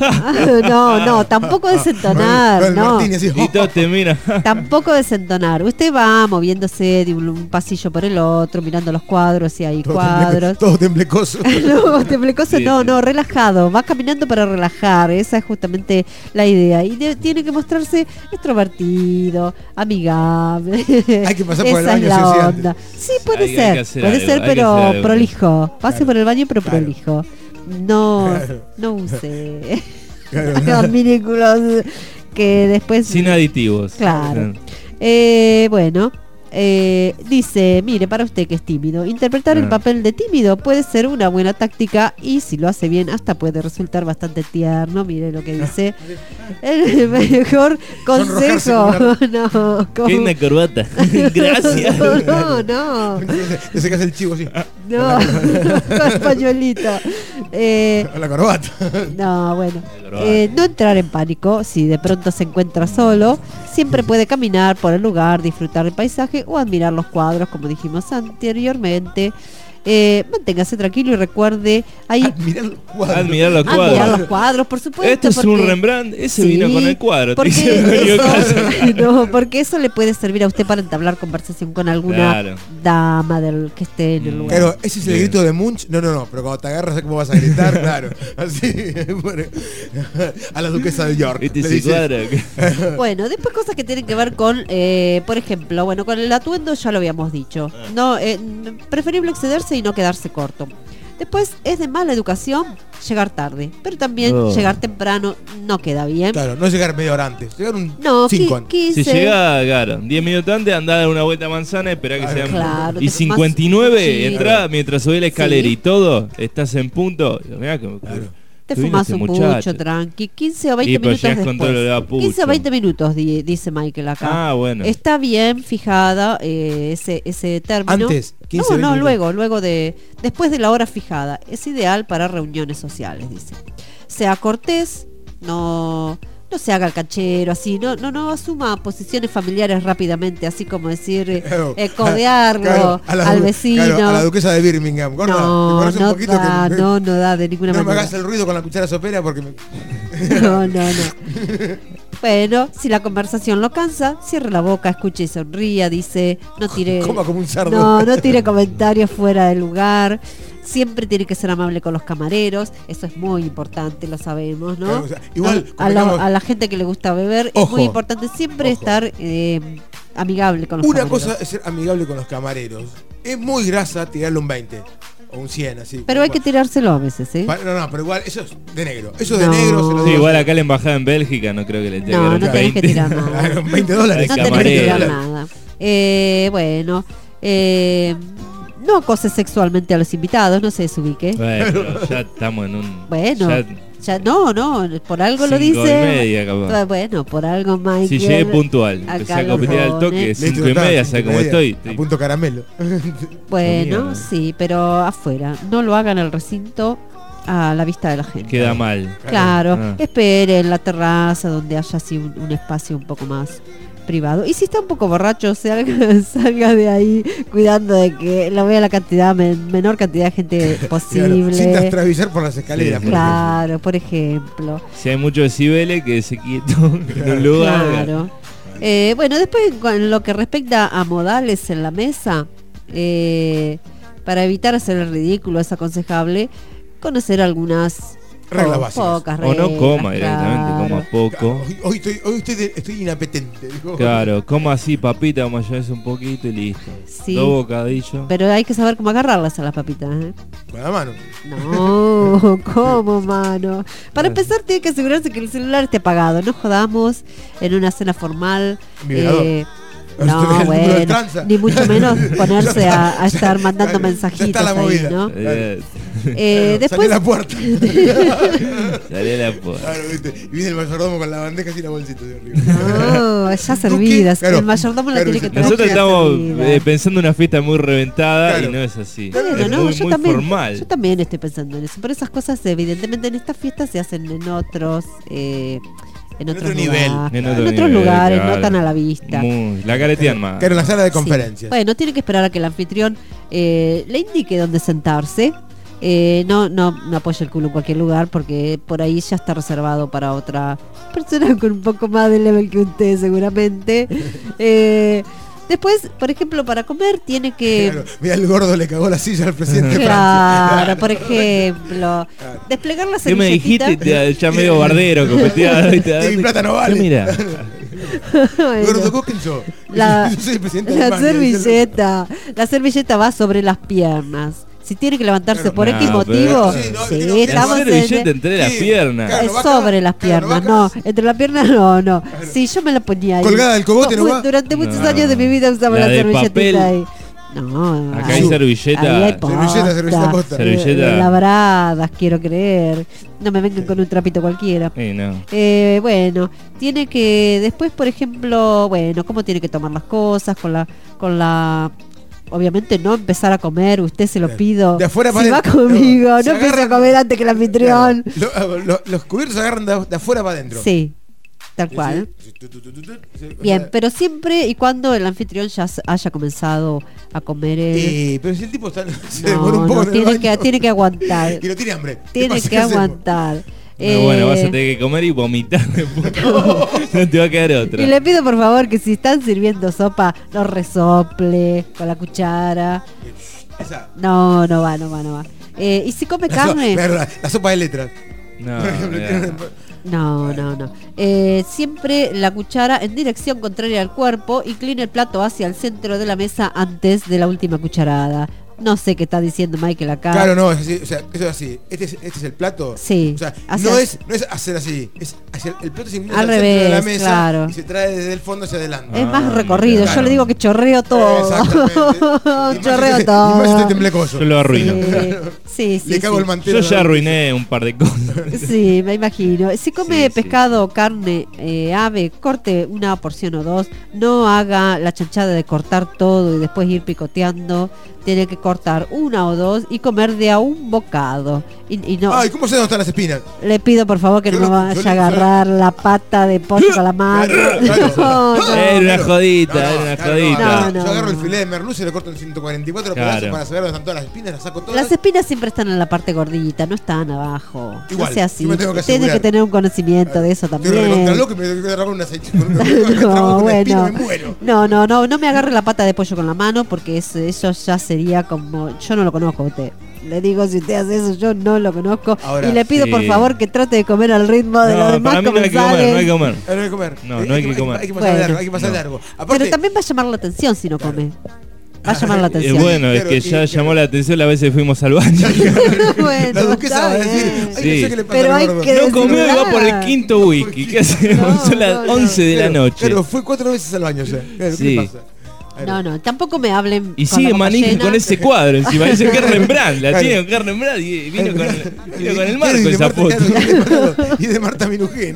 No, no, tampoco desentonar, no. Y todos te miran. Tampoco desentonar. Usted va moviéndose de un, un pasillo por el otro, mirando los cuadros, si hay Todo cuadros. temble- todo temblecoso. No, temblecoso Sí, no, sí. no, relajado. Va caminando para relajar. Esa es justamente la idea. Y de- tiene que mostrarse extrovertido, amigable. Hay que pasar por el Esa es baño, la sí o sí, onda. Sí, puede Hay- hay ser. que hacer puede algo, ser, hay que pero hacer algo. prolijo. Pase Claro, por el baño, pero claro. prolijo. No, Claro. no use Claro. minículos que después. Sin aditivos. Claro. Eh, bueno, eh, dice, mire, para usted que es tímido, interpretar el Ah. papel de tímido puede ser una buena táctica y si lo hace bien hasta puede resultar bastante tierno. Mire lo que dice. El mejor consejo. Sonrojarse No, ¿Qué con- una corbata? Gracias. no, no, Le sacas el chivo así. no, con pañuelito. Eh, A la corbata. No, bueno. La corbata. Eh, no entrar en pánico si de pronto se encuentra solo. Siempre puede caminar por el lugar, disfrutar el paisaje o admirar los cuadros, como dijimos anteriormente. Eh, manténgase tranquilo y recuerde ahí Admirar los cuadros. Admirar los admirar cuadros. los cuadros, por supuesto. Esto es un porque- Rembrandt, ese Sí, vino con el cuadro. te porque dice en medio eso- caso. no, porque eso le puede servir a usted para entablar conversación con alguna Claro. dama del que esté en el lugar. Claro, ese es el Bien. grito de Munch. No, no, no, pero cuando te agarras, ¿sabes cómo vas a gritar? Claro, así. Bueno, a la duquesa de York. Este le se dices, cuadra. Bueno, después cosas que tienen que ver con, eh, por ejemplo, bueno, con el atuendo ya lo habíamos dicho. Ah. No, eh, n- preferible excederse y no quedarse corto. Después es de mala educación llegar tarde, pero también Oh. llegar temprano no queda bien. Claro, no llegar media hora antes. Llegar un No, cinco qui- antes. quince. Si llega, claro, diez minutos antes, andá a dar una vuelta a manzana, esperá que sean. Claro, y te cincuenta y nueve, fumás un entrá mientras subí la escalera Sí. y todo, estás en punto. Mirá que, Te que vino fumas este un muchacho. pucho, tranqui. quince o veinte Y, pero minutos llegás con después. todo lo de a pucho. quince o veinte minutos, di- dice Michael acá. Ah, bueno. Está bien fijada eh, ese, ese término. Antes, quince, No, no, veinte luego, luego de. Después de la hora fijada. Es ideal para reuniones sociales, dice. Sea cortés, no. No se haga el canchero, así, no, no, no asuma posiciones familiares rápidamente, así como decir, eh, Claro. eh, codearlo Claro, a la al du- vecino. claro, a la duquesa de Birmingham. Gorda, no, ¿te parece un no poquito da, que no, no da de ninguna no me manera. hagas el ruido con la cuchara sopera porque me... No, no, no. Bueno, si la conversación lo cansa, cierre la boca, escuche y sonría, dice, no tire, Coma como un cerdo. no, no tire comentarios fuera del lugar. Siempre tiene que ser amable con los camareros, eso es muy importante, lo sabemos, ¿no? Claro, o sea, igual, a, a la, convengamos- a la gente que le gusta beber es Ojo, muy importante siempre ojo. estar eh, amigable con los Una camareros. cosa es ser amigable con los camareros. Es muy grasa tirarle un veinte o un cien, así. Pero hay que tirárselo a veces, ¿eh? Pa- No, no, pero igual, eso es de negro. Eso de No. negro se lo Sí, digo. igual acá la embajada en Bélgica no creo que le tenga No, que no dar tenés que veinte. tirar nada. Claro, veinte dólares. No Al tenés que tirar camarero. nada. Eh, bueno, eh, no acoses sexualmente a los invitados, no se desubique. Bueno, pero ya estamos en un. Bueno, ya ya no, no, por algo lo cinco dice. y media, capaz. Bueno, por algo Michael. Si llegué puntual, empecé acá a lo competir al pone. toque, Listo, cinco y está, media, cinco ¿sabes y cómo media. estoy? A Estoy- punto caramelo. Bueno, Mierda. sí, pero afuera. No lo hagan en el recinto a la vista de la gente. Queda mal. Claro, Ah. espere en la terraza donde haya así un, un espacio un poco más privado. Y si está un poco borracho, salga, salga de ahí cuidando de que lo vea la cantidad, men- menor cantidad de gente posible. Claro, sin atravesar por las escaleras. Sí, por Claro, por ejemplo. Si hay muchos decibeles, que se quieto en un lugar. Claro. Eh, bueno, después con lo que respecta a modales en la mesa, eh, para evitar hacer el ridículo es aconsejable conocer algunas Reglas po- básicas. pocas O no reglas, coma directamente, claro. coma poco. Hoy, hoy estoy, hoy estoy, de- estoy inapetente. dijo. Claro, coma así papita, mayonesa un poquito y listo. Sí. Dos bocadillos. Pero hay que saber cómo agarrarlas a las papitas, ¿eh? Con la mano. No, ¿cómo, mano? Para empezar, tiene que asegurarse que el celular esté apagado. No jodamos en una cena formal. Vibrador. eh, ¿Usted ve no, el número del bueno, tranza? ni mucho menos ponerse a, a estar mandando Ya- ya mensajitos está la ahí, movida. ¿no? Eh, Eh, Salí después, a la puerta. Salí a la puerta. Claro, ¿viste? Y viene el mayordomo con la bandeja y la bolsita de arriba. no, ya servidas. Claro, el mayordomo la claro, tiene que sí. traer. Nosotros ya estamos servida. eh, pensando en una fiesta muy reventada Claro. y no es así. Bueno, es no, muy, yo muy también, formal. Yo también estoy pensando en eso. Pero esas cosas, evidentemente, en estas fiestas se hacen en otros. Eh, en, En otros otro nivel. lugares, En en, otro otros nivel, lugares, claro. no tan a la vista. Muy- la caretean más. Que era una sala de Sí. conferencias. Bueno, tiene que esperar a que el anfitrión eh, le indique dónde sentarse. Eh, no, no, no apoye el culo en cualquier lugar porque por ahí ya está reservado para otra persona con un poco más de level que usted seguramente. Eh, después, por ejemplo, para comer tiene que... Claro, mira, el gordo le cagó la silla al presidente de Claro, Francia. por ejemplo, desplegar la ¿Qué me servilletita. dijiste? Te- Ya medio bardero, copeteado. Y mi plata no vale. Mira, Bueno, Gordo, ¿vos quién sos? la, Yo soy el presidente de la Alemania. servilleta, la servilleta va sobre las piernas. Si tiene que levantarse Claro, por no, X pero- motivo, Sí, no, sí, que no- la estamos en- servilleta entre las Sí, piernas. claro. es no va sobre acá, las claro, no va piernas, no, acá. entre las piernas no, no. Sí, yo me la ponía ahí. Colgada del cogote, ¿no va? Durante muchos No. años de mi vida usaba La la, de servilletita papel. ahí. No, Acá ahí- hay servilleta. ahí hay Servilleta, servilleta posta. eh, Servilleta. labradas, quiero creer. No me vengan con un trapito cualquiera. Sí, no. Eh, bueno, tiene que después, por ejemplo, bueno, cómo tiene que tomar las cosas con la, con la, obviamente no empezar a comer. Usted se lo pido. De afuera si para va adentro. conmigo, No, no, se empiece a agarran- comer antes que el anfitrión. Claro, lo- lo- los cubiertos se agarran de, de afuera para adentro. Sí, tal cual. Sí, sí, tu, tu, tu, tu, sí, o Bien, sea, pero siempre y cuando el anfitrión ya s- haya comenzado a comer él. eh, pero si el tipo está, se demora No, un poco no, en el tiene baño que, tiene que aguantar. y no tiene hambre. ¿Qué Tiene pasa? que ¿Qué hacemos? aguantar. No, bueno, vas a Eh, tener que comer y vomitar después. No te va a quedar otra. Y le pido por favor que si están sirviendo sopa, no resople con la cuchara. Esa. No, no va, no va, no va. Eh, y si come La, so- carne, claro, la- la sopa de letras. No, Por ejemplo, mira. tiene- no, no, no. Eh, siempre la cuchara en dirección contraria al cuerpo, incline el plato hacia el centro de la mesa antes de la última cucharada. No sé qué está diciendo Michael acá. Claro, no, es así, o sea, eso es así. Este es, este es el plato. Sí. O sea, Hacia- no es, no es hacer así, es hacia el, el plato se inclina Al al centro de la revés, mesa claro. y se trae desde el fondo hacia adelante. Es más Ah, recorrido. claro. Yo le digo que chorreo todo. Exactamente. Y más Chorreo este- todo. Y más este temblecoso. Yo lo arruino. Sí, sí, Le sí, cago sí. el mantel. Yo ya arruiné un par de cosas. Sí, me imagino. Si come Sí, sí. pescado, carne, eh, ave, corte una porción o dos. No haga la chanchada de cortar todo y después ir picoteando. Tiene que cortar una o dos y comer de a un bocado. Y, y no, Ay, ¿cómo sé dónde están las espinas? le pido por favor que Yo no me lo- vaya yo a le- agarrar la pata de pollo con la mano. Claro, claro. No, no. Era una Claro. jodita, No, no, era una claro, jodita. No, no. Yo agarro el filé de merluza y lo corto en ciento cuarenta y cuatro Claro. pedazos para saber dónde están todas las espinas, las saco todas. Las espinas siempre están en la parte gordita, no están abajo. Igual, no sea así. yo me tengo que Tiene asegurar. que tener un conocimiento de eso Estoy también. recontra loco y me tengo que agarrar una aceite. con una- No, con una espina, bueno. me muero. No, no, no, no me agarre la pata de pollo con la mano porque es- eso ya sería como... Yo no lo conozco a usted. Le digo, si usted hace eso, yo no lo conozco. Ahora, y le pido sí. por favor que trate de comer al ritmo de los No, demás para mí no hay que comer, comensales. no hay que comer. Ah, no hay que comer. No, Eh, no hay que comer. Hay que pasar Bueno. largo, hay que pasar No. largo. Aparte, Pero también va a llamar la atención si no come. Va a llamar la Eh, atención. bueno, es Claro, que y- ya claro. llamó la atención las veces que fuimos al baño. Bueno, la duquesa está va a decir, bien. ay, no Sí. sé qué le pasa Pero al hay gordo. que- No comió y va nada. por el quinto whisky. ¿Qué hacemos? No, Son las no, no. once de la Claro, noche. Claro, fue cuatro veces al baño ya. Claro, Sí. ¿qué pasa? No, no, tampoco me hablen Y con sigue la boca manija llena. con ese cuadro encima. Dice que es Rembrandt. La Claro. tiene con Rembrandt y vino con, vino con el Y marco de esa Marta- foto. claro, y de Marta Minujín.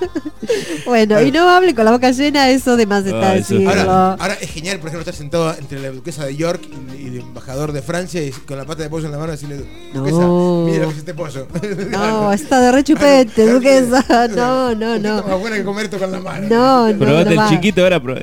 Bueno, y no hable con la boca llena, eso de más está Ah, eso decirlo. Ahora, ahora es genial, por ejemplo, estar sentado entre la duquesa de York y, y el embajador de Francia y con la pata de pollo en la mano decirle, duquesa, No. mira lo que es este pollo. No, está de rechupete, Claro, duquesa. claro, No, no, un poquito no. más buena que comer esto con la mano. No, no, Probate no el va. chiquito ahora. probá.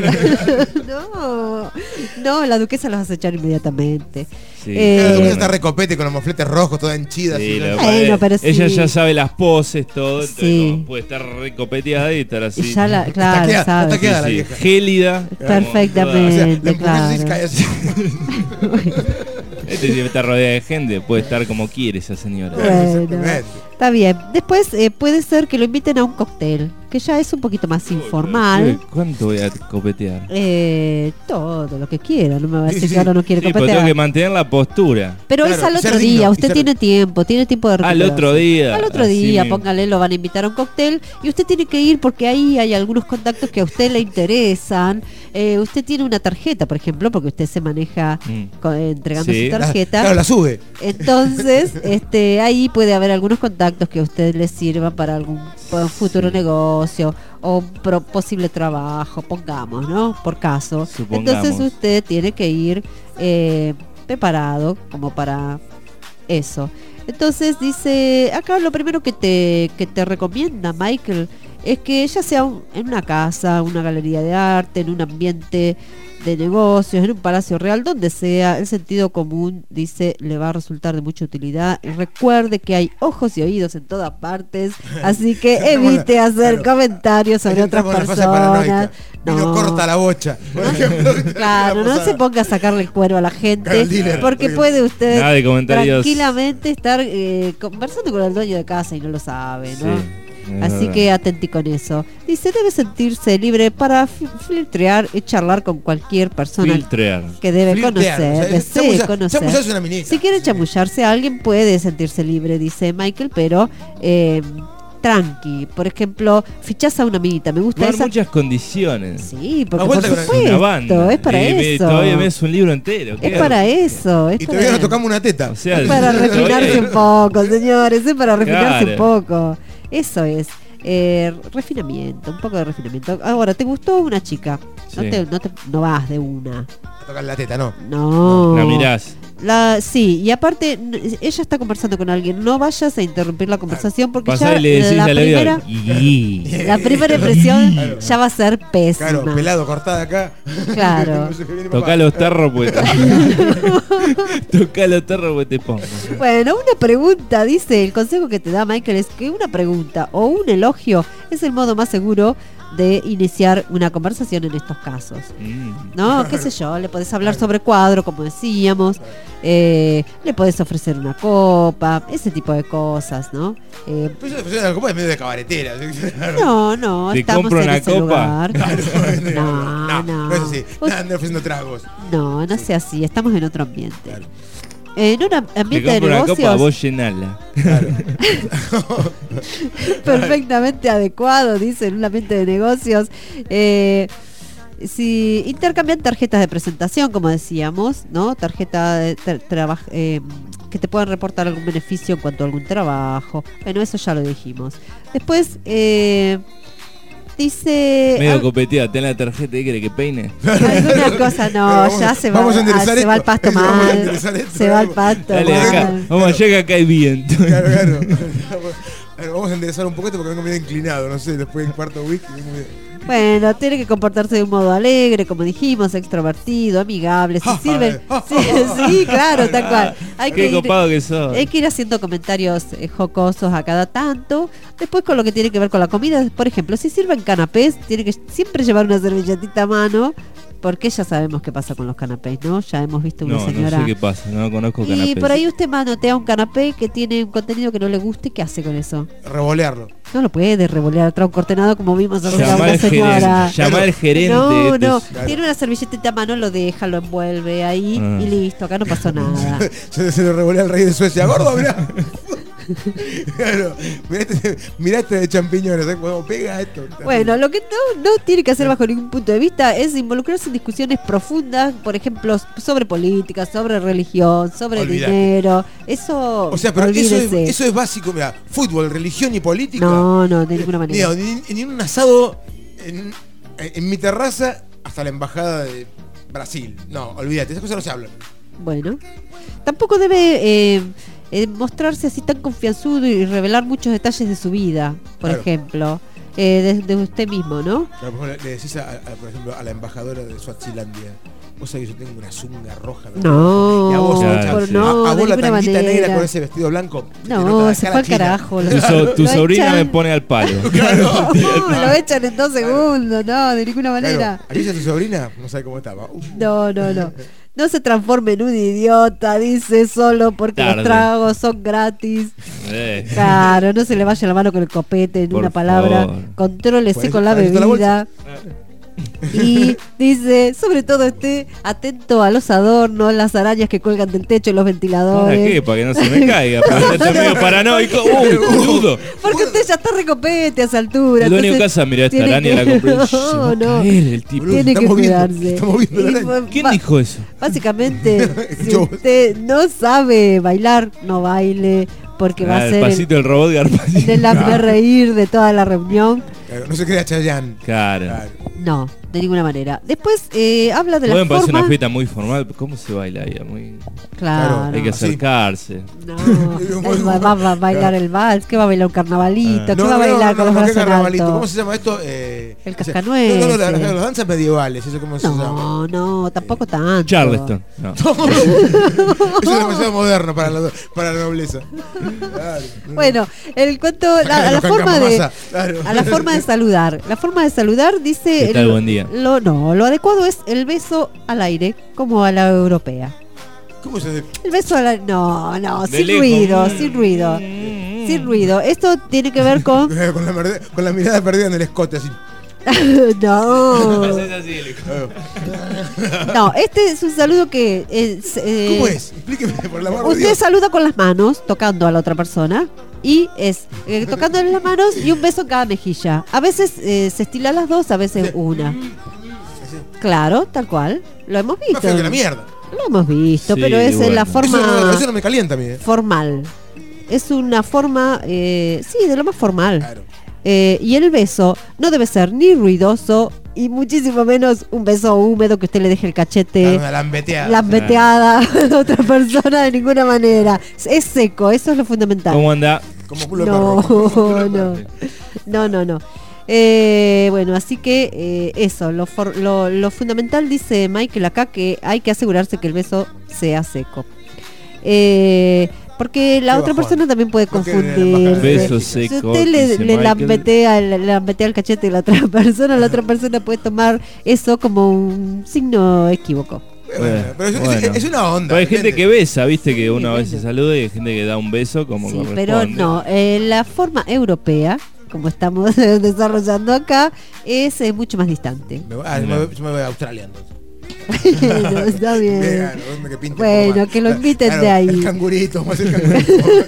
No, no, la duquesa los hace echar inmediatamente. Sí, Eh, La duquesa bueno. está recopete con los mofletes rojos, toda henchida. Sí, así, lo ¿no? que Bueno, pasa pero es- ella sí. ya sabe las poses, todo. Entonces Sí. como puede estar recopeteada y estar así. Y ya la, claro, taqueada, sabe. está taqueada. la Sí, sí, vieja. gélida. como Perfectamente. O sea, la Gente, empujás así, claro. cae así. toda- Este sí está rodeada de gente, puede estar como quiere esa señora. Bueno, Exactamente. está bien. Después eh, puede ser que lo inviten a un cóctel, que ya es un poquito más informal. Uy, ¿cuánto voy a copetear? Eh, todo lo que quiera, no me va a Sí, decir sí. que ahora no quiere Sí, pues copetear. tengo que mantener la postura. Pero Claro, es al y otro ser digno, día, y usted ser- tiene tiempo, tiene tiempo de Al recuperarse. otro día. Al otro así día, mismo. póngale, lo van a invitar a un cóctel y usted tiene que ir porque ahí hay algunos contactos que a usted le interesan. Eh, usted tiene una tarjeta, por ejemplo, porque usted se maneja Mm. con- entregando Sí. su La- tarjeta. Claro, la sube. Entonces, este, ahí puede haber algunos contactos que a usted le sirvan para algún pa- futuro negocio o pro- posible trabajo, pongamos, ¿no? Por caso. Supongamos. Entonces usted tiene que ir eh, preparado como para eso. Entonces dice, acá lo primero que te, que te recomienda Michael es que ya sea un- en una casa, una galería de arte, en un ambiente de negocios, en un palacio real, donde sea, el sentido común, dice, le va a resultar de mucha utilidad. Y recuerde que hay ojos y oídos en todas partes, así que evite hacer comentarios sobre otras Entramos en la fase paranoica. personas. Vino corta la bocha. Por ejemplo, Claro, la no posada. se ponga a sacarle el cuero a la gente, Al dealer, porque por puede usted Nada de comentarios. tranquilamente estar eh, conversando con el dueño de casa y no lo sabe, ¿no? Sí, es Así verdad. que atenti con eso. Dice, debe sentirse libre para fi- filtrear y charlar con cualquier persona Filtrear. que debe Flirtear, conocer, o sea, desee chamulla- conocer. chamullarse una minita. Si quiere chamullarse a alguien puede sentirse libre, dice Michael, pero eh, tranqui. Por ejemplo, fichás a una amiguita, me gusta Va a haber esa. muchas condiciones. Sí, porque Una por vuelta con supuesto, Una banda. es para Y me- eso. Todavía me es un libro entero. ¿qué Es hago? para eso, es Y para, todavía no tocamos una teta. O sea, es para todavía- refinarse un poco, señores, es para refinarse un Claro. poco. Eso es. Eh, refinamiento, un poco de refinamiento. Ahora, ¿te gustó una chica? No, Sí. te, no, te- no vas de una. A tocar la teta, no. No. La mirás. La, sí, y aparte, n- ella está conversando con alguien. No vayas a interrumpir la conversación porque Pasá ya y le decís la, al oído, primera, "Y". la primera impresión ya va a ser pésima. Claro, pelado, cortada acá. Claro. No sé qué viene, papá. Tocá los tarros, pues. Tocá los tarros, pues te pongo. Bueno, una pregunta, dice, el consejo que te da Michael es que una pregunta o un elogio es el modo más seguro de iniciar una conversación en estos casos. Mm. ¿No? ¿Qué sé yo? Le podés hablar sobre cuadro, como decíamos, eh, le podés ofrecer una copa, ese tipo de cosas, ¿no? Eh, Pues eso de la copa es medio de cabaretera. no, no, ¿Te estamos compro en una ese copa? lugar. No, No, no, no. no es así. Vos- No anda ofreciendo tragos. No, no sea así, estamos en otro ambiente. Claro. En un am- Te ambiente de compro una negocios copa, vos llenala. perfectamente adecuado, dice, en un ambiente de negocios. Eh, si intercambian tarjetas de presentación, como decíamos, ¿no? Tarjeta de tra- traba- eh, que te puedan reportar algún beneficio en cuanto a algún trabajo. Bueno, eso ya lo dijimos. Después, eh, dice... Medio al- copeteada, ten la tarjeta y quiere que peine. alguna cosa no, Vamos- ya se va, vamos a enderezar ah, se va al esto. pasto Vamos a mal. enderezar esto, Se va al vamos. pasto Dale acá, mal. vamos allá que acá hay viento. Claro, claro. A ver, vamos a enderezar un poquito porque vengo medio inclinado, no sé, después del cuarto week. vengo medio- Bueno, tiene que comportarse de un modo alegre, como dijimos, extrovertido, amigable. Si sirven. Sí, sí, claro, tal cual. Hay Qué que ir, copado que sos. hay que ir haciendo comentarios eh, jocosos a cada tanto. Después con lo que tiene que ver con la comida, por ejemplo, si sirven canapés, tiene que siempre llevar una servilletita a mano, porque ya sabemos qué pasa con los canapés, ¿no? Ya hemos visto una No, señora. no sé qué pasa, no conozco y canapés. por ahí usted manotea un canapé que tiene un contenido que no le guste, ¿qué hace con eso? Revolearlo. No lo puede revolear, trae un cortenado como vimos hacer a Llama una al señora. gerente. Llama al gerente. No, no, Esto es- tiene una servilletita a mano, lo deja, lo envuelve ahí Ah. y listo, acá no pasó nada. Se, se lo revolea al rey de Suecia. ¡Gordo, mirá! Claro, mirá este, mirá este de champiñones, ¿sabes cómo pega esto? Bueno, lo que no, no tiene que hacer bajo ningún punto de vista es involucrarse en discusiones profundas, por ejemplo, sobre política, sobre religión, sobre Olvídate. dinero. Eso, O sea, pero eso es, olvídese. eso es básico, mira, fútbol, religión y política. No, no, de ninguna manera. Ni, ni, ni un asado en, en mi terraza hasta la embajada de Brasil. No, olvídate, esas cosas no se hablan. Bueno, tampoco debe eh, eh, mostrarse así tan confianzudo y revelar muchos detalles de su vida, por Claro. ejemplo, eh, de, de usted mismo, ¿no? Claro, por ejemplo, le decís, a, a- por ejemplo, a la embajadora de Suazilandia, vos sabés que yo tengo una zunga roja. ¿verdad? No, y a vos, Claro, chaval, por- sí. no, a, a de vos la ninguna tanguita manera. negra con ese vestido blanco. te nota No, la se cara fue al china. carajo. Tu, so- tu Lo sobrina echan- me pone al palo. Claro. No, lo echan en dos segundos, no, de ninguna manera. Claro, aquella tu sobrina, no sabe cómo estaba. Uh, No, no, no. No se transforme en un idiota, dice, solo porque Tarde. los tragos son gratis. Eh. Claro, no se le vaya la mano con el copete en Por una palabra. favor. Contrólese Pues, con la ahí está la bebida. Y dice, sobre todo esté atento a los adornos, las arañas que cuelgan del techo, los ¿Para ventiladores. qué? Para que no se me caiga. Porque está medio paranoico. ¡Uy, boludo! Porque usted ya está recopete a esa altura. El dueño de entonces casa, mira, esta tiene araña que- la compré. Se va No, a no. caer el tipo. Boludo, Tiene que estamos viendo, cuidarse. estamos viendo la Y, araña. ba- ¿Quién ba- dijo eso? Básicamente, si Yo. usted no sabe bailar, no baile, porque va Ah, a el ser el, pasito del robot Garpacito. el hazme reír de toda la reunión. Claro, no se crea Chayanne. Claro. Claro. No, de ninguna manera. Después eh, habla de la Pueden parecer forma. una fiesta muy formal. ¿Cómo se baila ahí? Muy... Claro. Hay que acercarse. No, él va, va- va a bailar el vals, ¿qué va a bailar un carnavalito? Ah. ¿Qué va a bailar con los ¿qué brazos en carnavalito? alto? ¿Cómo se llama esto? Eh, El o sea, cascanueces. No, no, no, las, las danzas medievales, ¿eso cómo se llama? No, no, tampoco tanto. Charleston. No. Eso es demasiado moderno para la, para la nobleza. Claro. Bueno, el cuento, la, a, la Los forma de, cancamamasa, claro. a la forma de saludar. La forma de saludar dice. ¿Qué tal? Buen día. Lo, no, lo adecuado es el beso al aire, como a la europea. ¿Cómo se hace? El beso al aire. No, no, De sin lejos. ruido, sin ruido. Sin ruido. Esto tiene que ver con. con, la, merde- con la mirada perdida en el escote, así. No. Haces así, Leco. No, este es un saludo que. Es, eh, ¿Cómo es? Explíqueme, por la amor de Usted Dios. saluda con las manos, tocando a la otra persona. Y es eh, tocándole las manos y un beso en cada mejilla. A veces eh, se estila las dos, a veces una. Claro, tal cual. Lo hemos Más visto. feo que la mierda. Lo hemos visto, Sí, pero es en bueno. la forma Eso no, eso no me calienta a mí. ¿eh? formal. Es una forma, eh, sí, de lo más formal. Claro. Eh, y el beso no debe ser ni ruidoso y muchísimo menos un beso húmedo que usted le deje el cachete. Claro, una lambeteada. Lambeteada a la otra persona de ninguna manera. Es seco, eso es lo fundamental. ¿Cómo anda? Como culo de No, perro. no, no, no, no. Eh, bueno, así que eh, eso, lo, for- lo, lo fundamental dice Michael acá que hay que asegurarse que el beso sea seco. Eh, porque la Qué otra bajón. persona también puede ¿Por qué confundir. Beso Si seco. usted le, dice le Michael. lambetea, le lambetea el cachete de la otra persona, la otra persona puede tomar eso como un signo equívoco. Bueno, pero es, Bueno. es- es una onda. Pero hay gente ¿entiendes? que besa, viste que uno a bueno. veces saluda y hay gente que da un beso como Sí, corresponde. pero no, eh, la forma europea, como estamos desarrollando acá, es eh, mucho más distante. Me voy- ah, yo me voy- yo me voy a Australia entonces. Bueno, está bien. Claro, ¿dónde que pinte un Bueno, poco más? que lo inviten Claro, de ahí. El cangurito, vamos a hacer cangurito.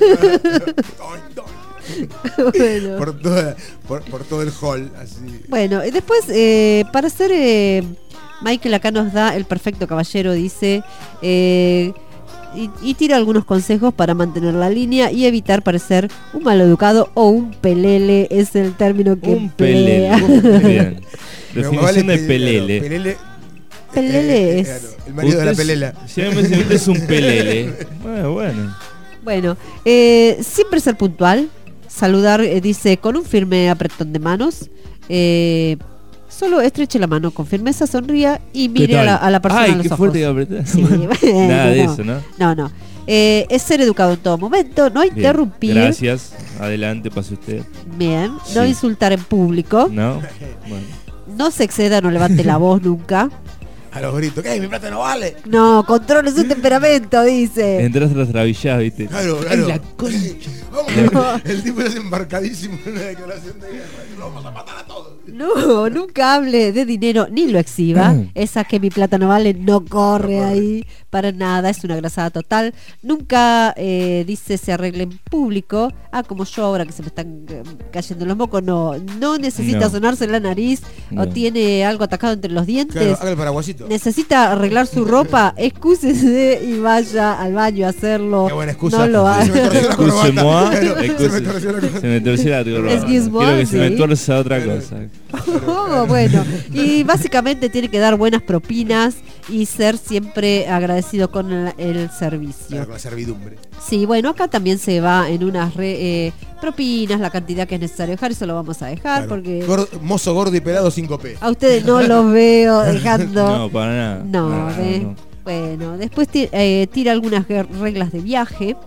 Bueno. por, toda- por, por todo el hall, así. Bueno, y después, eh, para hacer, eh, Michael acá nos da el perfecto caballero, dice, eh, y, y tira algunos consejos para mantener la línea y evitar parecer un maleducado o un pelele, es el término que Un pelele. emplea. Bien. Pero Definición vale de pe- pelele. claro, pelele. Pelele es- claro, el marido de la Usted es- pelela. Si a mí me dicen, "Usted es un pelele". Bueno, bueno. Bueno, eh, siempre ser puntual, saludar, eh, dice, con un firme apretón de manos, eh, solo estreche la mano con firmeza, sonría y ¿Qué mire a tal? la, a la persona Ay, a los qué ojos. fuerte que apreté. Sí, bueno, Nada de no. eso, ¿no? No, no. Eh, es ser educado en todo momento, no Bien. interrumpir. Gracias. Adelante, pase usted. Bien, no Sí. insultar en público, ¿No? Bueno. no se exceda, no levante la voz nunca. A los gritos, ¿qué? Mi plata no vale. No, controle su temperamento, dice. Entras tras trabillás, ¿viste? Claro, Ay, claro. la concha. Vamos, el tipo es embarcadísimo en una declaración de guerra. Lo vamos a matar a todos. No, nunca hable de dinero ni lo exhiba. Esa que mi plata no vale no corre ahí para nada, es una grasada total. Nunca eh, dice se arregle en público. Ah, como yo ahora que se me están eh, cayendo los mocos, no. No necesita No. sonarse la nariz o No. tiene algo atacado entre los dientes. Claro, haga el paraguasito. Necesita arreglar su ropa, excúsese y vaya al baño a hacerlo. Qué buena excusa. No lo Se me torció haga. la corbata. Excuse-moi. Claro, se me Excuse- torció la corbata. Se me torció la corbata. Excuse-moi, Quiero que se me sí. tuerza otra cosa. Oh, bueno, y básicamente tiene que dar buenas propinas y ser siempre agradecido con el, el servicio. Claro, con la servidumbre. Sí, bueno, acá también se va en unas re- eh, propinas, la cantidad que es necesario dejar, eso lo vamos a dejar Claro. porque Gordo- mozo gordo y pelado cinco P. a ustedes no los veo dejando. No, para nada. No, No, ¿ve? no. Bueno, después ti- eh, tira algunas guer- reglas de viaje.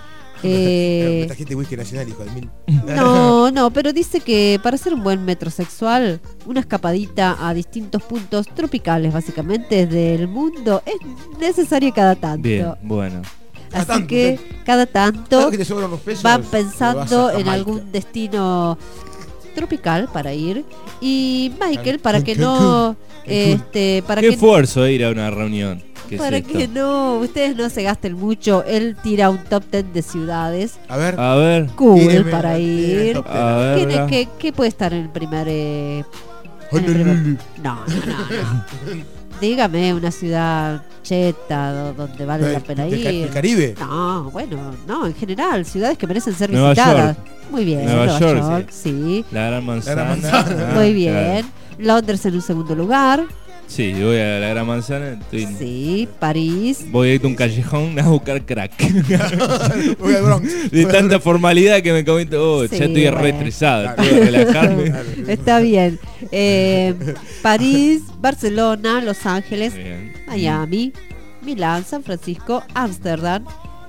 Eh, Me trajiste whisky nacional, hijo de mil. No, no, pero dice que para ser un buen metrosexual, una escapadita a distintos puntos tropicales, básicamente, del mundo, es necesaria cada tanto. Bien, bueno. Así tanto, que sí. cada Cada tanto vez que te sobran unos pesos, van te pensando vas a en Jamaica. algún destino tropical para ir. Y Michael, Can- para que Cancún, no, Cancún. este, para Qué que esfuerzo ir a una reunión. ¿Qué es para esto? que no, ustedes no se gasten mucho, él tira un top ten de ciudades. A ver. A ver. Cool tíreme, para tíreme el ir. top ten. A ver. ¿Qué, ¿verdad? qué, qué puede estar en el primer... eh, en el primer- No, no, no, no. dígame una ciudad cheta do- donde vale ¿Del- la pena del Ca- ir. del Caribe? No, bueno, no, en general, ciudades que merecen ser Nueva visitadas. York. Muy bien, Nueva Nueva, York, York, sí. La Gran Manzana. La Gran Manzana. Ah, Muy bien. claro. Londres en un segundo lugar. Sí, voy a la Gran Manzana. Estoy... Sí, París. Voy a ir a un callejón a buscar crack. Voy al Bronx. De tanta formalidad que me comento, oh, Sí, ya estoy bueno. re estresado, Claro. tengo que relajarme. Está bien. Eh, París, Barcelona, Los Ángeles, Bien. Miami, Milán, San Francisco, Ámsterdam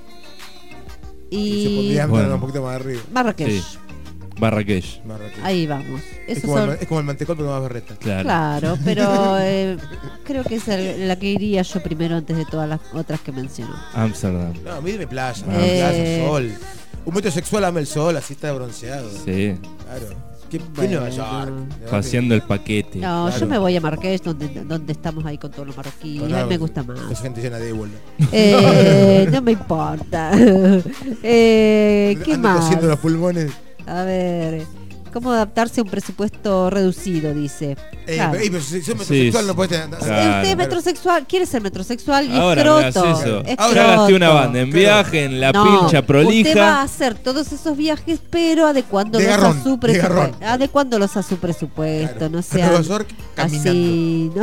Y se y pondría Bueno. un poquito más arriba. Marrakech. Sí. Marrakech. Marrakech. Ahí vamos. Es Esos como, son- el, es como el mantecol pero más berreta. Claro. Claro, pero eh, creo que es el- la que iría yo primero antes de todas las otras que menciono. Amsterdam. No, a mí dime playa, Ah. playa, Eh. sol. Un metrosexual ama el sol, así está bronceado. Sí. Claro. ¿Qué, qué Bueno. Nueva York? Paseando el paquete. No, Claro. yo me voy a Marrakech donde, donde estamos ahí con todos los marroquíes. Claro, A mí me gusta más. Esa gente llena de ébola. Eh, no me importa. Eh, ¿Qué Anda más? cosiendo los pulmones. A ver, ¿cómo adaptarse a un presupuesto reducido? Dice. Ey, Claro. ey, pero si sos metrosexual Sí, no podés tener. claro. Usted es metrosexual, quiere ser metrosexual y Ahora me escroto. haces eso. escroto. Ahora gasté una banda en viaje, en la No, pincha Usted va a prolija. hacer todos esos viajes, pero adecuándolos De garrón, a su de presupuesto. garrón. Adecuándolos a su presupuesto, Claro. no A sea Nueva York caminando. así.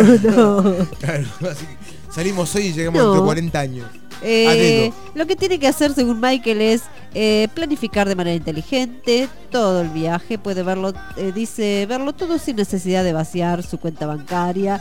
No, no. Claro, así que salimos hoy y llegamos No. dentro de cuarenta años. A Eh, dedo. lo que tiene que hacer, según Michael, es eh, planificar de manera inteligente todo el viaje. Puede verlo, eh, dice, verlo todo sin necesidad de vaciar su cuenta bancaria.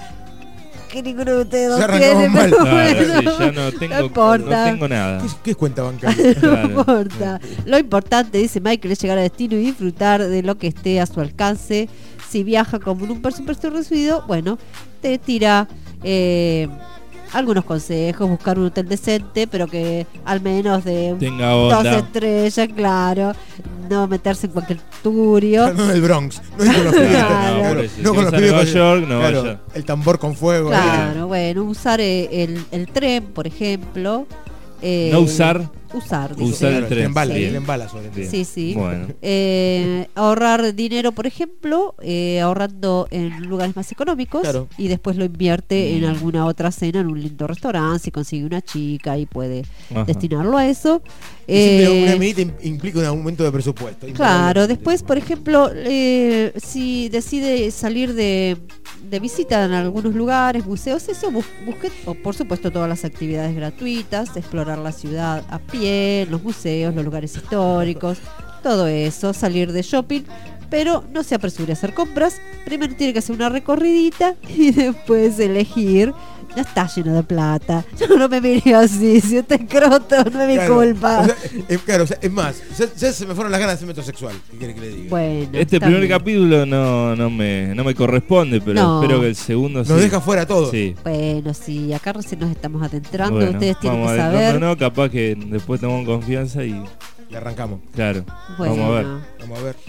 Que ninguno de ustedes Ya dos arrancamos tiene, mal. pero Claro, bueno, sí, ya no tengo, importa. no tengo nada. ¿Qué, es- qué es cuenta bancaria? No Claro. importa. Lo importante, dice Michael, es llegar al destino y disfrutar de lo que esté a su alcance. Si viaja con un presupuesto reducido, bueno, te tira eh, algunos consejos, buscar un hotel decente, pero que al menos de Tenga dos onda. estrellas, claro. No meterse en cualquier turio. No en el Bronx, no es con los pibes. Claro. No, por eso. No Si con los vas a pibes Nueva con- York, no claro, vaya. el tambor con fuego. Claro, bueno, usar eh, el, el tren, por ejemplo. eh, No usar. Usar, dice. Usar el Claro, tren. en bala, Bien. en bala sobre todo. Bien. Sí, sí. Bueno. Eh, ahorrar dinero, por ejemplo, eh, ahorrando en lugares más económicos Claro. y después lo invierte en alguna otra cena en un lindo restaurante, si consigue una chica y puede Ajá. destinarlo a eso. Y siempre Eh, una medida im- implica un aumento de presupuesto. Claro, después, por ejemplo, eh, si decide salir de, de visita en algunos lugares, museos, eso, bus- busque, o, por supuesto, todas las actividades gratuitas, explorar la ciudad a pie, los museos, los lugares históricos, todo eso, salir de shopping, pero no se apresure a hacer compras. Primero tiene que hacer una recorridita y después elegir. No está lleno de plata. Yo no me miré así. Si usted es croto, no es mi Claro, culpa. o sea, es, claro, o sea, es más, ya, ya se me fueron las ganas de ser metrosexual. ¿Qué quiere que le diga? Bueno, Este está primer bien. capítulo no, no, me, no me corresponde, pero No. espero que el segundo sí. Nos deja fuera todo. Sí. Bueno, sí, acá recién nos estamos adentrando. Bueno, Ustedes tienen que vamos saber. adentrándonos, capaz que después tomamos confianza y Le arrancamos. claro, Bueno, vamos a ver. Vamos a ver.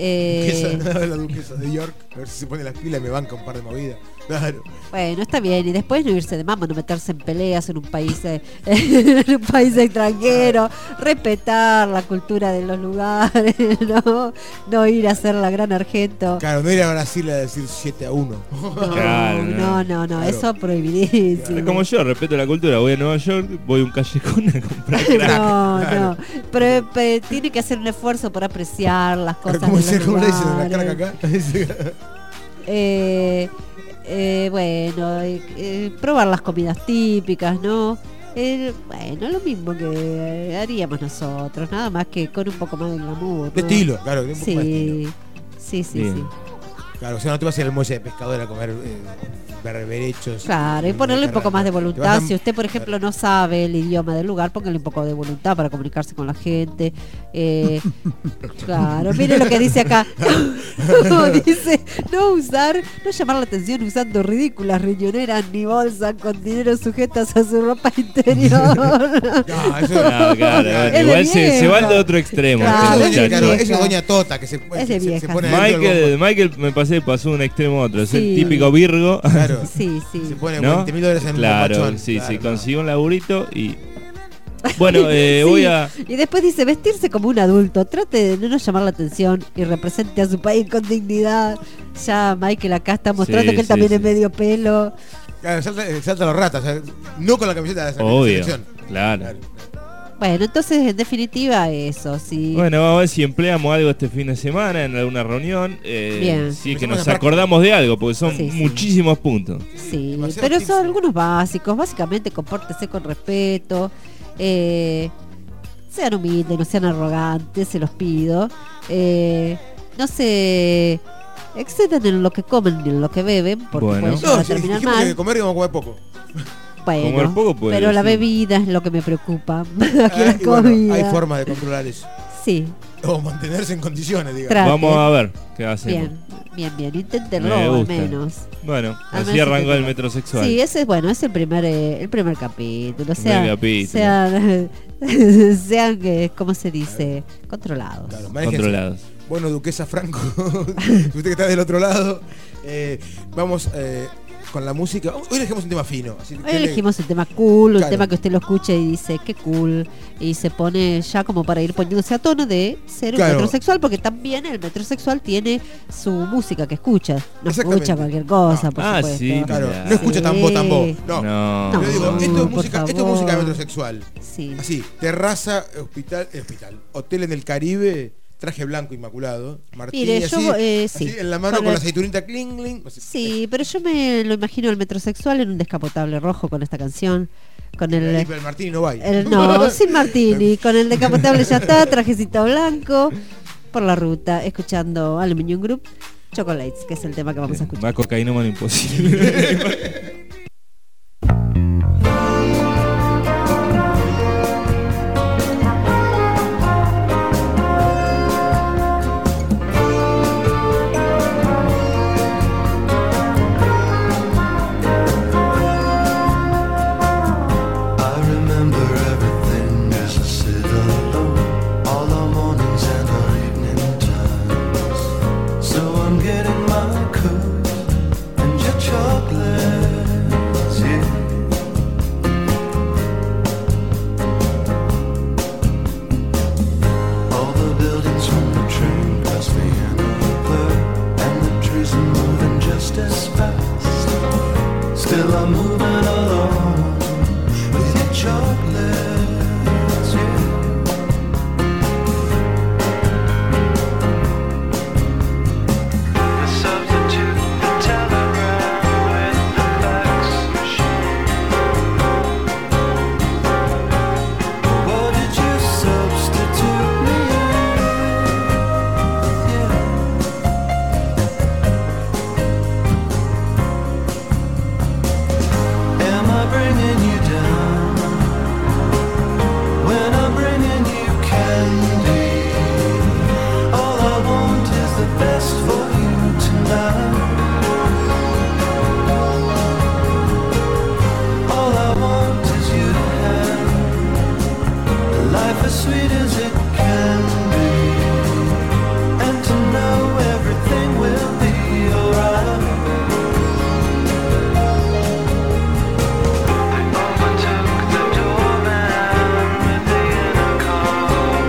eh, Duquesa, la duquesa de York. A ver si se pone las pilas y me banca un par de movidas. Claro. bueno, está bien. Y después no irse de mamá, no meterse en peleas en un país eh, en un país extranjero, respetar la cultura de los lugares, no, no ir a ser la gran argento. Claro, no ir a Brasil a decir siete a uno. No, Claro, no, no, no, Claro. eso prohibidísimo. Es como yo, respeto la cultura. Voy a Nueva York, voy a un callejón a comprar crack. No, Claro. no. Pero, pero tiene que hacer un esfuerzo por apreciar las cosas. Claro, ¿Cómo, de se, los ¿Cómo le dicen en la lugares. crack acá? Eh, eh, bueno, eh, eh, probar las comidas típicas, ¿no? Eh, bueno, lo mismo que eh, haríamos nosotros, nada más que con un poco más de glamour. De ¿no? estilo, claro. de un poco más de estilo. Sí, sí, sí, Bien. sí. Claro, o sea, no te vas a ir al muelle de pescador a comer eh, berberechos. Claro, y eh, ponerle un poco más de Te vas voluntad. a- Si usted, por ejemplo, no sabe el idioma del lugar, póngale un poco de voluntad para comunicarse con la gente. Eh, claro, mire lo que dice acá. Dice, no usar, no llamar la atención usando ridículas riñoneras ni bolsas con dinero sujetas a su ropa interior. No, eso No, claro, Es de igual se, se vieja. va al otro extremo. Claro, este eso, es doña, de muchacho. claro, vieja. eso es doña Tota que se, Es de se- se vieja, pone sí. dentro del Michael, Michael me pasé, pasó de un extremo a otro. Es Sí. el típico Virgo. bombo. Claro. Sí, sí. Se pone ¿No? veinte mil dólares en Claro, un bombachón. sí, Claro, sí, no. consiguió un laburito y. Bueno, eh, Sí, voy a. Y después dice, vestirse como un adulto, trate de no llamar la atención y represente a su país con dignidad. Ya Michael acá está mostrando Sí, que él sí, también sí. es medio pelo. Claro, salta, salta los ratas, o sea, no con la camiseta de la Obvio, selección. claro. Claro. Bueno, entonces en definitiva eso, sí. Bueno, vamos a ver si empleamos algo este fin de semana en alguna reunión. Eh, Bien. sí, que Empecemos nos a acordamos de algo, porque son Sí, sí. muchísimos puntos. Sí, Demasiado pero tips. son algunos básicos. Básicamente, compórtese con respeto. Eh, sean humildes, no sean arrogantes, se los pido. Eh, no se excedan en lo que comen ni en lo que beben, porque Bueno. pueden llegar No, a si terminar dijimos mal. que comer y vamos a comer poco. Bueno, Comer poco puede pero la decir. bebida es lo que me preocupa. Aquí Ah, la y bueno, comida. hay formas de controlar eso. Sí, O mantenerse en condiciones, digamos. Trate. Vamos a ver qué hacemos. bien, bien, bien. Inténtenlo Me al gusta. menos. Bueno, Al así menos arrancó el inténtenlo. metrosexual. Sí, ese es bueno, es el primer eh, el primer capítulo. Sean, capítulo. sean, sean eh, ¿cómo se dice? Controlados. Claro, manéjense. Controlados. Bueno, Duquesa Franco, usted que está del otro lado, eh, vamos eh, con la música. Hoy elegimos un tema fino. Así que Hoy le- elegimos el tema cool, Claro. un tema que usted lo escuche y dice qué cool, y se pone ya como para ir poniéndose a tono de ser un Claro. metrosexual, porque también el metrosexual tiene su música que escucha, no Exactamente. escucha cualquier cosa, por Ah, supuesto. sí, Claro, mirá. no escucha tambo tambo. No. No. No. Yo digo, esto es por música, esto es favor. música metrosexual. Sí. Así, terraza, hospital, eh, hospital, hotel en el Caribe, traje blanco inmaculado, martini Mire, así, yo, eh, así, sí. en la mano Con con, el- la aceitunita cling cling. así. Sí, pero yo me lo imagino el metrosexual en un descapotable rojo con esta canción, con el, Ahí, pero el martini no va ahí. el no, sin martini, con el descapotable ya está, trajecito blanco, por la ruta, escuchando Aluminium Group, Chocolates, que es el tema que vamos a escuchar. Más cocainómano imposible. I remember everything as I sit alone, all our mornings and our evening times. So I'm getting my coat and your chocolates, yeah. All the buildings from the train pass me in a blur, and the trees are moving just as fast. Still I'm moving along with your chocolates, yeah. Substitute the telegram with the fax machine. What did you substitute me with? Yeah. Am I bringing you down when I'm bringing you candy? All I want is the best for you tonight. All I want is you to have a life as sweet as it can be, and to know everything will be alright. Overtook the doorman with the intercom.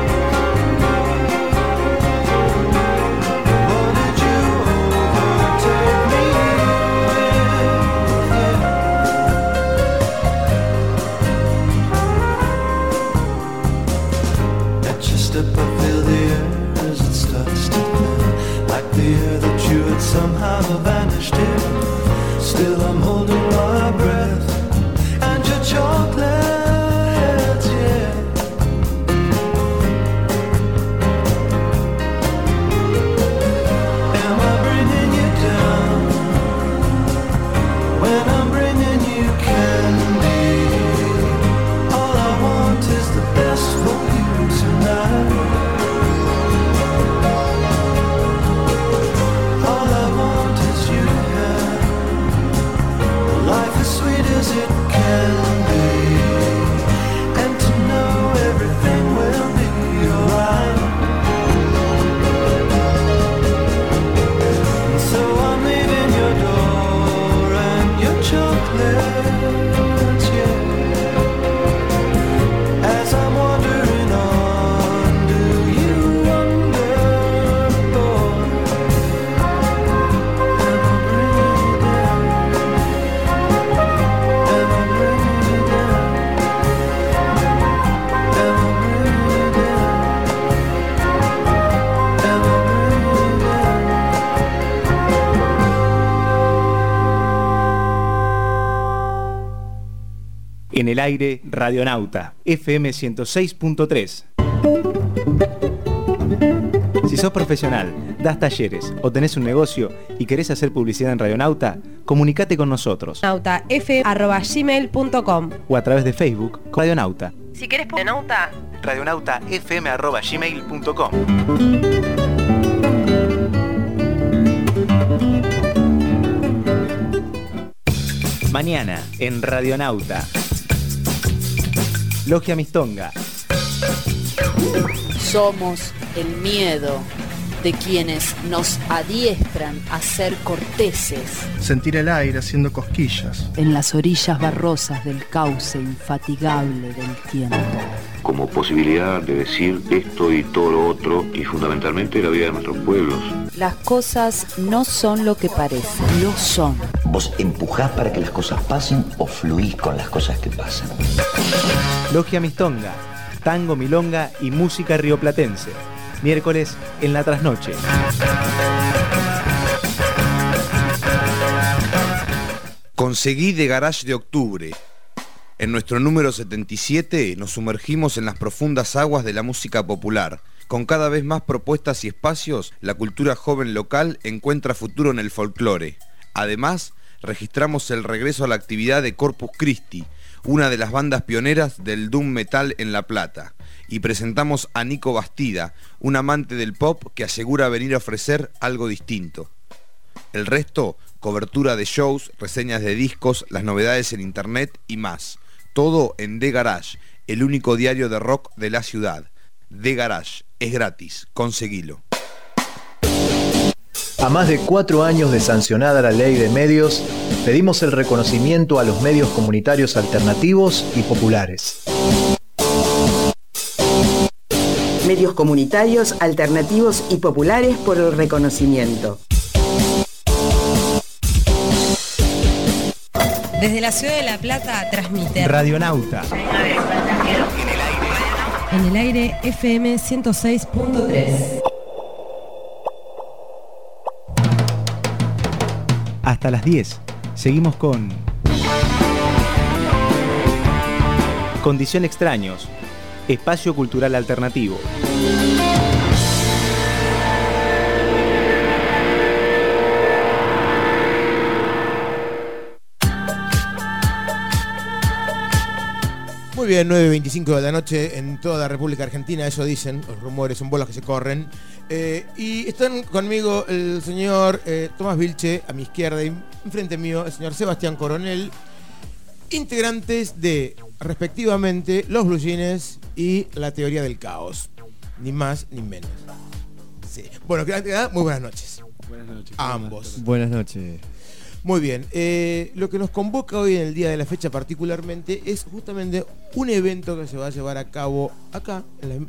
What did you overtake me with? Yeah. At your step I feel the air as it starts to thin, like the air that you had somehow vanished in. Still I'm holding my breath and your chocolates, yeah. Am I bringing you down when I'm bringing you candy? All I want is the best for you tonight. All I want is En el aire, Radionauta, F M ciento seis punto tres. Si sos profesional, das talleres o tenés un negocio y querés hacer publicidad en Radionauta, comunicate con nosotros. Nauta f arroba gmail punto com O a través de Facebook, Radionauta. Si querés Radionauta, Radionauta f m arroba gmail punto com. Mañana, en Radionauta. Logia Mistonga. Somos el miedo de quienes nos adiestran a ser corteses. Sentir el aire haciendo cosquillas. En las orillas barrosas del cauce infatigable del tiempo. Como posibilidad de decir esto y todo lo otro, y fundamentalmente la vida de nuestros pueblos. Las cosas no son lo que parecen, lo son. ¿Vos empujás para que las cosas pasen o fluís con las cosas que pasan? Logia Mistonga, tango, milonga y música rioplatense. Miércoles en la trasnoche. Conseguí de Garage de Octubre. En nuestro número setenta y siete nos sumergimos en las profundas aguas de la música popular. Con cada vez más propuestas y espacios, la cultura joven local encuentra futuro en el folclore. Además, registramos el regreso a la actividad de Corpus Christi, una de las bandas pioneras del doom metal en La Plata, y presentamos a Nico Bastida, un amante del pop que asegura venir a ofrecer algo distinto. El resto, cobertura de shows, reseñas de discos, las novedades en internet y más. Todo en The Garage, el único diario de rock de la ciudad. The Garage, es gratis, conseguilo. A más de cuatro años de sancionada la ley de medios, pedimos el reconocimiento a los medios comunitarios alternativos y populares. Medios comunitarios, alternativos y populares por el reconocimiento. Desde la ciudad de La Plata transmite Radionauta. En el aire F M ciento seis punto tres. Hasta las diez. Seguimos con Condición Extraños, espacio cultural alternativo. Muy bien, nueve y veinticinco de la noche en toda la República Argentina, eso dicen, los rumores son bolas que se corren. Eh, y están conmigo el señor eh, Tomás Vilche, a mi izquierda, y enfrente mío el señor Sebastián Coronel, integrantes de, respectivamente, Los Blue Jeans y La Teoría del Caos. Ni más ni menos. Sí. Bueno, muy buenas noches. Buenas noches. A ambos. Buenas noches. Muy bien, eh, lo que nos convoca hoy en el día de la fecha particularmente es justamente un evento que se va a llevar a cabo acá, en, la,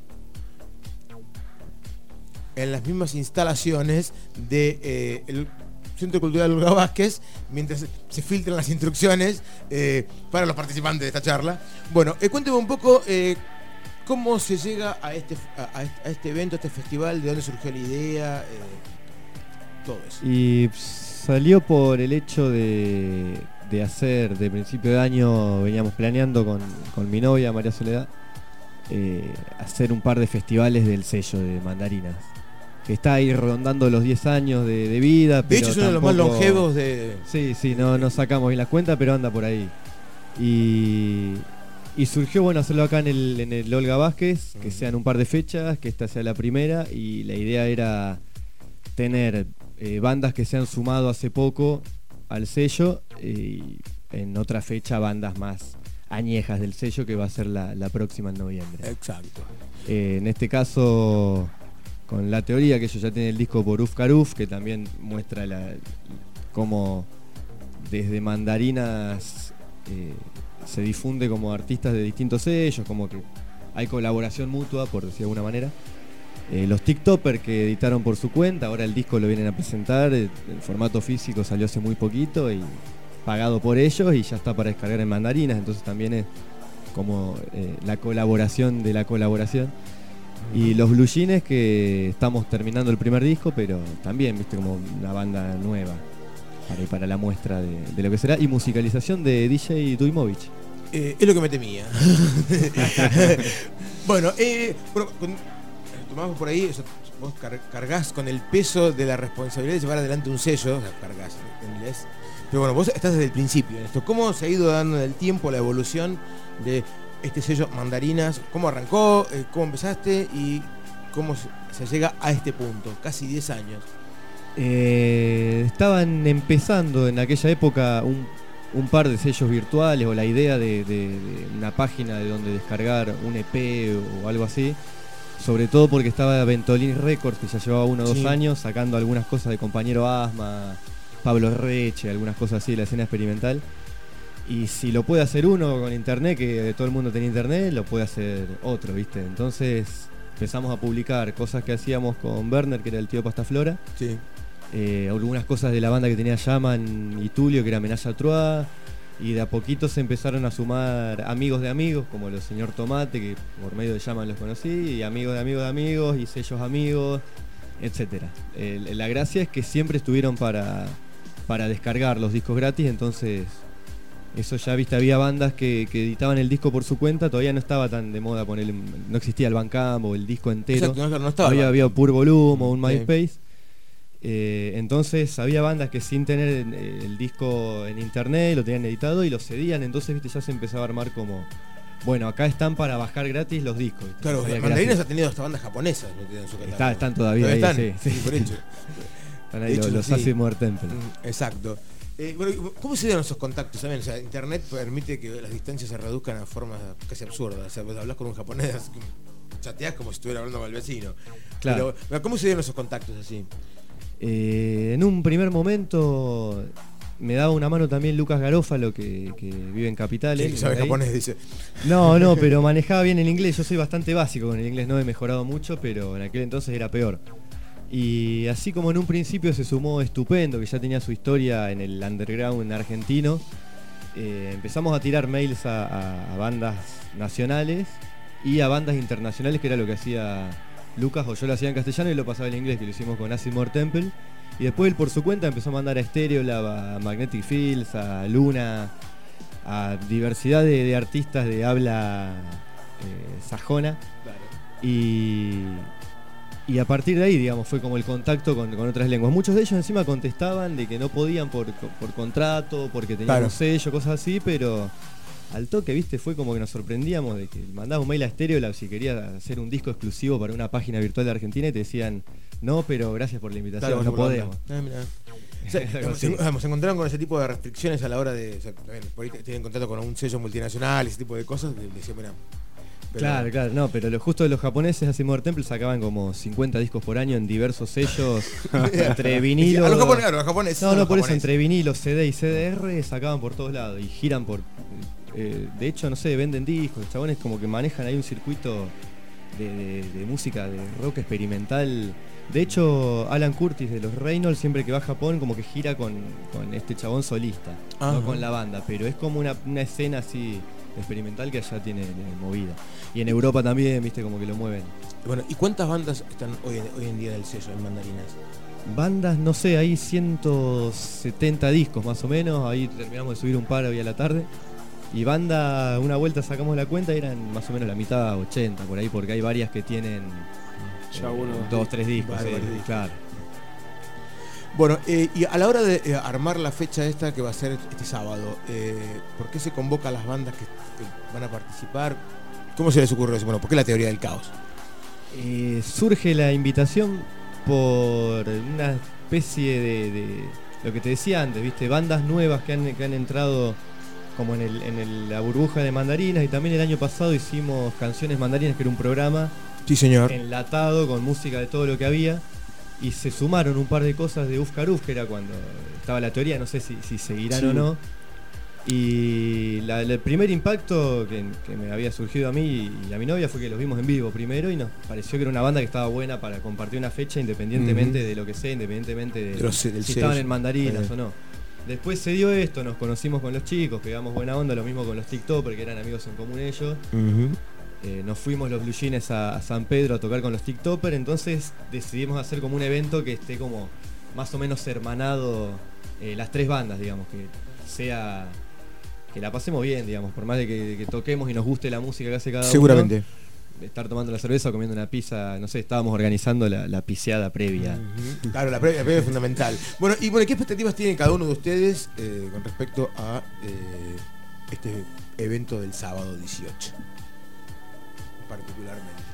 en las mismas instalaciones del de, eh, Centro Cultural Olga Vázquez, mientras se filtran las instrucciones eh, para los participantes de esta charla. Bueno, eh, cuénteme un poco eh, cómo se llega a este, a, a este evento, a este festival, de dónde surgió la idea, eh, todo eso. Y salió por el hecho de, de hacer, de principio de año veníamos planeando con, con mi novia María Soledad, eh, hacer un par de festivales del sello de Mandarinas, que está ahí rondando los diez años de, de vida. De pero hecho es uno de los tampoco, más longevos de... Sí, sí, no, no sacamos bien la cuenta, pero anda por ahí. Y, y surgió, bueno, hacerlo acá en el, en el Olga Vázquez, que sean un par de fechas, que esta sea la primera, y la idea era tener eh, bandas que se han sumado hace poco al sello, y en otra fecha bandas más añejas del sello, que va a ser la, la próxima en noviembre. Exacto. Eh, en este caso, con La Teoría, que ellos ya tienen el disco por Uf Caruf, que también muestra la, cómo desde Mandarinas eh, se difunde como artistas de distintos sellos, como que hay colaboración mutua, por decir de alguna manera. Eh, los TikTokers que editaron por su cuenta, ahora el disco lo vienen a presentar, el, el formato físico salió hace muy poquito y pagado por ellos y ya está para descargar en Mandarinas, entonces también es como eh, la colaboración de la colaboración. Y los Blue Jeans, que estamos terminando el primer disco, pero también, viste, como una banda nueva para, para la muestra de, de lo que será. Y musicalización de D J Duimovich. Eh, es lo que me temía. Bueno, eh, bueno con, tomamos por ahí, o sea, vos car cargás con el peso de la responsabilidad de llevar adelante un sello, o sea, cargás en inglés. Pero bueno, vos estás desde el principio en esto. ¿Cómo se ha ido dando en el tiempo la evolución de este sello Mandarinas? ¿Cómo arrancó? Eh, ¿Cómo empezaste? ¿Y cómo se, se llega a este punto? Casi diez años. Eh, estaban empezando en aquella época un, un par de sellos virtuales o la idea de, de, de una página de donde descargar un E P o algo así. Sobre todo porque estaba Ventolin Records, que ya llevaba uno o dos Sí. años sacando algunas cosas de Compañero Asma, Pablo Reche, algunas cosas así de la escena experimental. Y si lo puede hacer uno con internet, que todo el mundo tenía internet, lo puede hacer otro, ¿viste? Entonces empezamos a publicar cosas que hacíamos con Werner, que era el tío Pastaflora. Sí. Eh, algunas cosas de la banda que tenía Yaman y Tulio, que era Menage à Trois. Y de a poquito se empezaron a sumar amigos de amigos, como los señor Tomate, que por medio de Yaman los conocí, y amigos de amigos de amigos, y sellos amigos, etcétera. Eh, la gracia es que siempre estuvieron para, para descargar los discos gratis, entonces eso ya, viste, había bandas que, que editaban el disco por su cuenta, todavía no estaba tan de moda poner, no existía el Bandcamp o el disco entero. Exacto, no, no estaba. Había, había Pure Volume o un Sí. MySpace. Eh, entonces había bandas que sin tener el, el disco en internet lo tenían editado y lo cedían, entonces, viste, ya se empezaba a armar como, bueno, acá están para bajar gratis los discos, ¿viste? Claro, Sabía que Mandarinas era ha tenido hasta bandas japonesas metidas en su catálogo. Está- están todavía ¿Todavía ahí, están? sí, sí. por hecho. Están ahí De los- hecho, los sí. Asimov Temple. Mm, Exacto. Eh, bueno, ¿cómo se dieron esos contactos? ¿Saben? O sea, internet permite que las distancias se reduzcan a formas casi absurdas. O sea, vos hablas con un japonés, así que chateás como si estuviera hablando con el vecino. Claro. Pero, ¿cómo se dieron esos contactos así? Eh, en un primer momento me daba una mano también Lucas Garófalo, que, que vive en Capital. Sí, él, que sabe de ahí. japonés, dice. No, no, pero manejaba bien el inglés. Yo soy bastante básico con el inglés, no he mejorado mucho, pero en aquel entonces era peor. Y así como en un principio se sumó Estupendo, que ya tenía su historia en el underground argentino, eh, empezamos a tirar mails a, a- a bandas nacionales y a bandas internacionales, que era lo que hacía Lucas, o yo lo hacía en castellano y lo pasaba en inglés, que lo hicimos con Asimov Temple. Y después él por su cuenta empezó a mandar a Stereolab, a Magnetic Fields, a Luna, a diversidad de, de artistas de habla eh, sajona. Y, y a partir de ahí, digamos, fue como el contacto con, con otras lenguas. Muchos de ellos encima contestaban de que no podían por, por contrato, porque tenían Claro. un sello, cosas así, pero al toque, viste, fue como que nos sorprendíamos de que mandaba un mail a Stereolab si quería hacer un disco exclusivo para una página virtual de Argentina y te decían, no, pero gracias por la invitación, Claro, no por la podemos. onda. Ah, mirá. O sea, Algo se, así. digamos, se encontraron con ese tipo de restricciones a la hora de. O sea, también, por ahí tienen contacto con un sello multinacional, ese tipo de cosas. Le decían, mira. pero- Claro, claro, no, pero lo justo de los japoneses, Asimov Temple sacaban como cincuenta discos por año en diversos sellos, entre vinilos. A los japoneses, a los japoneses No, son no, los por eso, japoneses. entre vinilos, C D y C D R sacaban por todos lados y giran por. eh, de hecho, no sé, venden discos, los chabones como que manejan ahí un circuito de, de- de música, de rock experimental. De hecho, Alan Curtis de los Reynolds, siempre que va a Japón, como que gira con, con este chabón solista, Ajá. no con la banda, pero es como una, una escena así experimental que allá tiene, tiene movida. Y en Europa también, viste, como que lo mueven. Bueno, ¿y cuántas bandas están hoy en, hoy en día del sello en Mandarinas? Bandas, no sé, hay ciento setenta discos más o menos, ahí terminamos de subir un par hoy a la tarde. Y banda, una vuelta sacamos la cuenta, eran más o menos la mitad, ochenta por ahí, porque hay varias que tienen Ya eh, uno- dos, tres discos. Varios sí, discos. claro. Bueno, eh, y a la hora de eh, armar la fecha esta que va a ser este sábado, eh, ¿por qué se convoca a las bandas que, que van a participar? ¿Cómo se les ocurrió eso? Bueno, ¿por qué la teoría del caos? Eh, surge la invitación por una especie de, de lo que te decía antes, viste, bandas nuevas que han, que han entrado como en, el, en el- la burbuja de Mandarinas, y también el año pasado hicimos Canciones Mandarinas, que era un programa Sí, señor. enlatado con música de todo lo que había, y se sumaron un par de cosas de Ufcaruf, que era cuando estaba la teoría, no sé si, si seguirán Sí. o no. Y la- la- el primer impacto que, que me había surgido a mí y a mi novia fue que los vimos en vivo primero y nos pareció que era una banda que estaba buena para compartir una fecha independientemente Ujú. de lo que sea, independientemente de, De los- del si sello. estaban en Mandarinas Eh. o no. Después se dio esto, nos conocimos con los chicos, pegamos buena onda, lo mismo con los TikTokers, que eran amigos en común ellos. Eh, nos fuimos los Blue Jeans a, a San Pedro a tocar con los TikTokers, entonces decidimos hacer como un evento que esté como más o menos hermanado, eh, las tres bandas, digamos, que sea que la pasemos bien, digamos, por más de que, de que toquemos y nos guste la música que hace cada Seguramente. uno. De estar tomando la cerveza o comiendo una pizza, no sé, estábamos organizando la, la piseada previa. Uh-huh. Claro, la previa, la previa es fundamental. Bueno, y bueno, ¿qué expectativas tienen cada uno de ustedes eh, con respecto a eh, este evento del sábado dieciocho? Particularmente.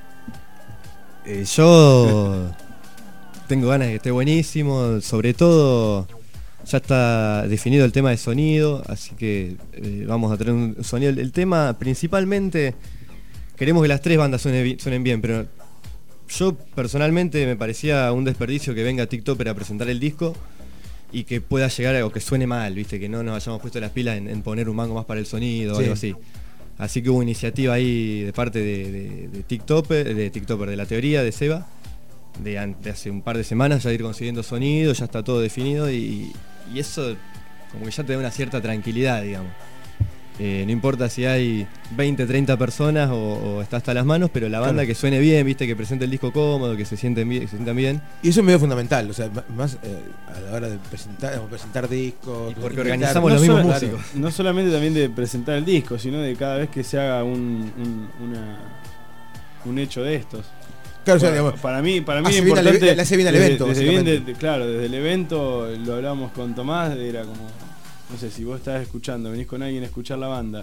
Eh, yo tengo ganas de que esté buenísimo, sobre todo ya está definido el tema de sonido, así que eh, vamos a tener un sonido. El, el tema principalmente... Queremos que las tres bandas suenen, suenen bien, pero yo personalmente me parecía un desperdicio que venga TikToker a presentar el disco y que pueda llegar a algo que suene mal, ¿viste? Que no nos hayamos puesto las pilas en, en poner un mango más para el sonido o sí. algo así. Así que hubo iniciativa ahí de parte de, de, de TikToker, de TikToker, de La Teoría, de Seba, de, de hace un par de semanas ya ir consiguiendo sonido, ya está todo definido y, y eso como que ya te da una cierta tranquilidad, digamos. Eh, no importa si hay veinte, treinta personas o, o está hasta las manos, pero la banda Claro. que suene bien, viste, que presente el disco cómodo, que se sienten bien, que se sientan bien. Y eso es medio fundamental, o sea, más eh, a la hora de presentar, o presentar discos. Y porque presentar- organizamos no los mismos solo- músicos. No solamente también de presentar el disco, sino de cada vez que se haga un, un, una, un hecho de estos. Claro, o sea, Para- digamos, para mí, para mí hace es bien al- importante. le hace bien al desde- evento, desde bien básicamente. de- claro, desde el evento lo hablábamos con Tomás, era como, no sé, si vos estás escuchando, venís con alguien a escuchar la banda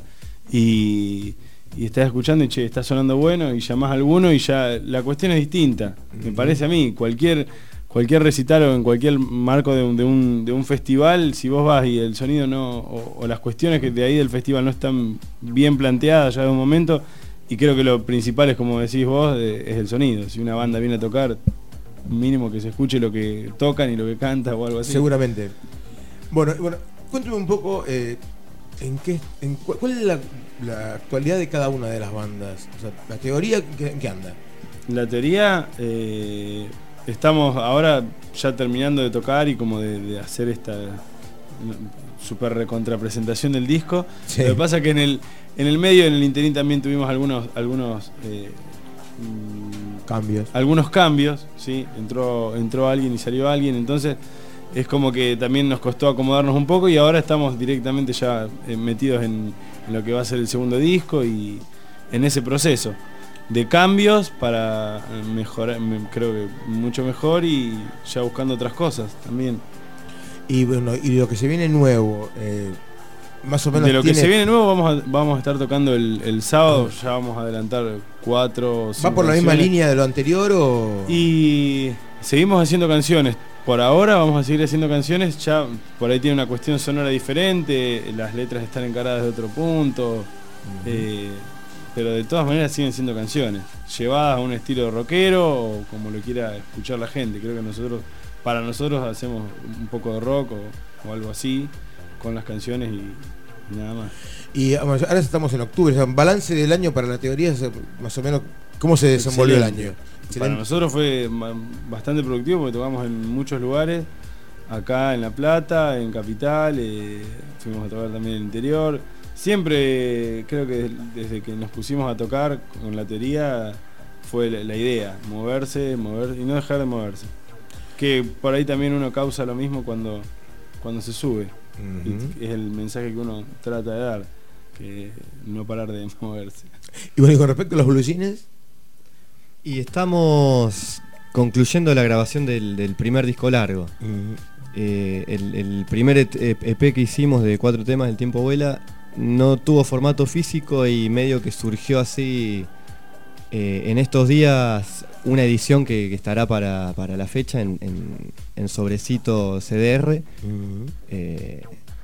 y, y estás escuchando y che, está sonando bueno y llamás a alguno y ya la cuestión es distinta. Me Ujú. parece a mí, cualquier cualquier recital o en cualquier marco de un, de un, de un festival, si vos vas y el sonido no, o, o las cuestiones que de ahí del festival no están bien planteadas ya de un momento, y creo que lo principal es, como decís vos, de- es el sonido. Si una banda viene a tocar, mínimo que se escuche lo que tocan y lo que canta o algo así. Seguramente. Bueno, y bueno, cuéntame un poco eh, en qué, en cu- cuál es la, la actualidad de cada una de las bandas. O sea, la teoría, ¿qué- ¿en qué anda? La teoría, eh, estamos ahora ya terminando de tocar y como de, de hacer esta super recontrapresentación del disco. Sí. Lo que pasa que en el, en el medio, en el interín también tuvimos algunos, algunos eh, mm, Cambios. algunos cambios, ¿sí? Entró, entró alguien y salió alguien, entonces es como que también nos costó acomodarnos un poco y ahora estamos directamente ya eh, metidos en, en lo que va a ser el segundo disco y en ese proceso de cambios para mejorar, me- creo que mucho mejor y ya buscando otras cosas también. Y bueno, y lo que se viene nuevo, eh, más o menos. De lo que tiene- se viene nuevo vamos a, vamos a estar tocando el, el sábado, ya vamos a adelantar cuatro o cinco ¿Va por la misma canciones. línea de lo anterior o.? Y seguimos haciendo canciones. Por ahora vamos a seguir haciendo canciones. Ya por ahí tiene una cuestión sonora diferente. Las letras están encaradas de otro punto. eh, pero de todas maneras siguen siendo canciones. Llevadas a un estilo rockero o como lo quiera escuchar la gente. Creo que nosotros, para nosotros hacemos un poco de rock o, o algo así con las canciones y, y nada más. Y bueno, ahora estamos en octubre, o sea, balance del año para la teoría, o sea, más o menos, ¿cómo se desenvolvió Excelente. el año? Para Excelente. nosotros fue ma- bastante productivo porque tocamos en muchos lugares, acá en La Plata, en Capital, eh, fuimos a tocar también en el interior. Siempre creo que desde que nos pusimos a tocar con la teoría fue la, la idea, moverse, mover y no dejar de moverse. Que por ahí también uno causa lo mismo cuando, cuando se sube. Ujú. Y es el mensaje que uno trata de dar, que no parar de moverse. Y bueno, y con respecto a los blue jeans, Y estamos concluyendo la grabación del, del primer disco largo. Eh, el, el primer E P que hicimos de cuatro temas, El tiempo vuela, no tuvo formato físico y medio que surgió así eh, en estos días una edición que, que estará para, para la fecha en, en- en sobrecito C D R. Eh,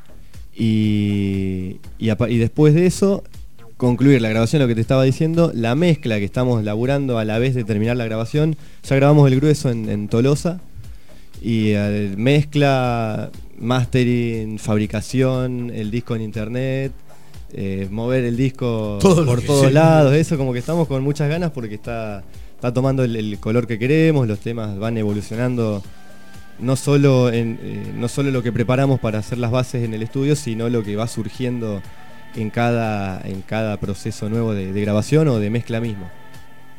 y, y, apa- y después de eso, concluir la grabación, lo que te estaba diciendo, la mezcla que estamos laburando a la vez de terminar la grabación. Ya grabamos el grueso en, en Tolosa. Y eh, mezcla, mastering, fabricación, el disco en internet, eh, mover el disco Todo lo por que todos sea. lados, eso como que estamos con muchas ganas porque está, está tomando el, el color que queremos, los temas van evolucionando no solo, en, eh, no solo lo que preparamos para hacer las bases en el estudio, sino lo que va surgiendo en cada, en cada proceso nuevo de, de grabación o de mezcla mismo.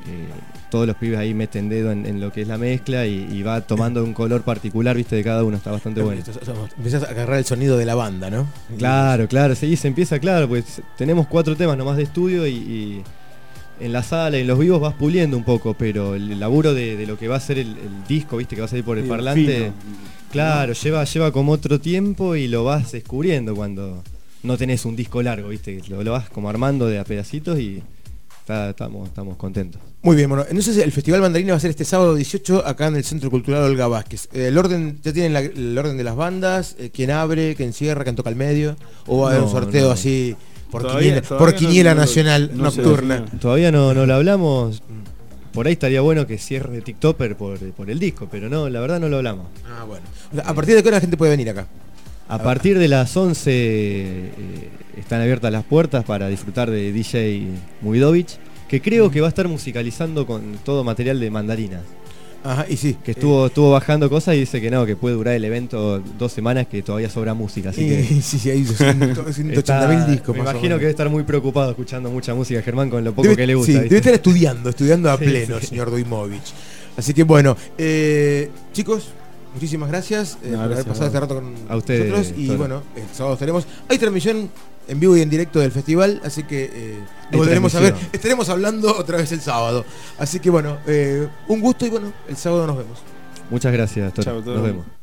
todos los pibes ahí meten dedo en, en lo que es la mezcla y, y va tomando un color particular, viste, de cada uno, está bastante bueno. Empiezas a agarrar el sonido de la banda, ¿no? Claro, claro, sí, se empieza, claro, pues tenemos cuatro temas nomás de estudio y, y en la sala y en los vivos vas puliendo un poco, pero el laburo de, de lo que va a ser el, el disco, viste, que va a salir por el Sí, parlante, fino. claro, ¿No? lleva, lleva como otro tiempo y lo vas descubriendo cuando no tenés un disco largo, viste, lo, lo vas como armando de a pedacitos y está- estamos, estamos contentos. Muy bien, bueno, entonces el Festival Mandarina va a ser este sábado dieciocho acá en el Centro Cultural Olga Vázquez. Eh, El orden, ¿ya tienen la- el orden de las bandas? Eh, ¿Quién abre? ¿Quién cierra? ¿Quién toca al medio? ¿O va a haber un No, sorteo no. así por Todavía- quiniela, todavía por quiniela no- no- nacional no se nocturna? definió. Todavía no, no lo hablamos. Por ahí estaría bueno que cierre TikToker por, por el disco, pero no, la verdad no lo hablamos. Ah, bueno. O sea, ¿a partir de qué hora la gente puede venir acá? A partir de las once eh, están abiertas las puertas para disfrutar de D J Muidovich, que creo que va a estar musicalizando con todo material de Mandarinas. Ajá, y sí. Que estuvo, estuvo bajando cosas y dice que no, que puede durar el evento dos semanas, que todavía sobra música. Así que Sí, sí, sí, hay ciento ochenta mil discos. Me más o imagino menos. que debe estar muy preocupado escuchando mucha música, Germán, con lo poco Debe- que le gusta. sí, ¿viste? debe estar estudiando, estudiando a Sí, pleno sí. el señor Doimovich. Así que bueno, eh, chicos, muchísimas gracias eh, No, por haber gracias pasado a este vos. rato con A ustedes, nosotros. Y Toro. bueno, el sábado estaremos. Hay transmisión en vivo y en directo del festival, así que eh, Hay nos volveremos a ver. transmisión. Estaremos hablando otra vez el sábado. Así que bueno, eh, un gusto y bueno, el sábado nos vemos. Muchas gracias, Toro. Chao, Toro. Nos vemos.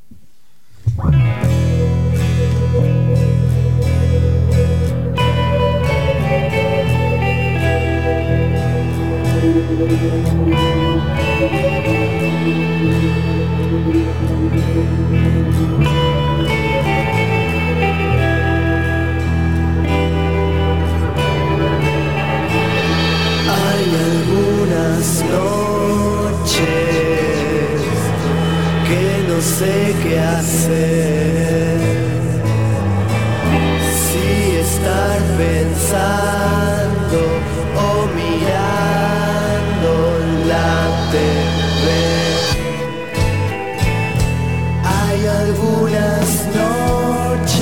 Hay algunas noches que no sé qué hacer. Si estar pensando o mirando la T V. Hay algunas noches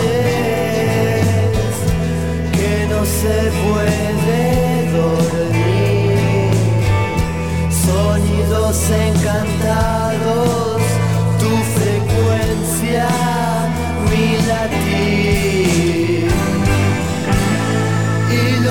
que no se puede dormir. Sonidos encantados, tu frecuencia, mi latir. Y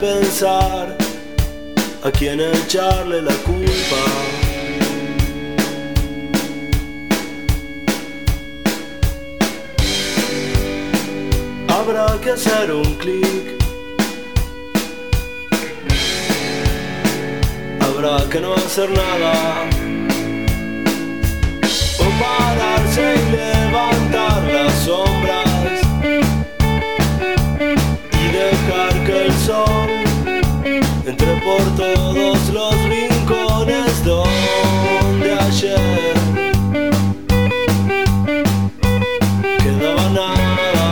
pensar a quién echarle la culpa. Habrá que hacer un clic, habrá que no hacer nada, o pararse y levantar las sombras y dejar que el sol entre por todos los rincones donde ayer quedaba nada.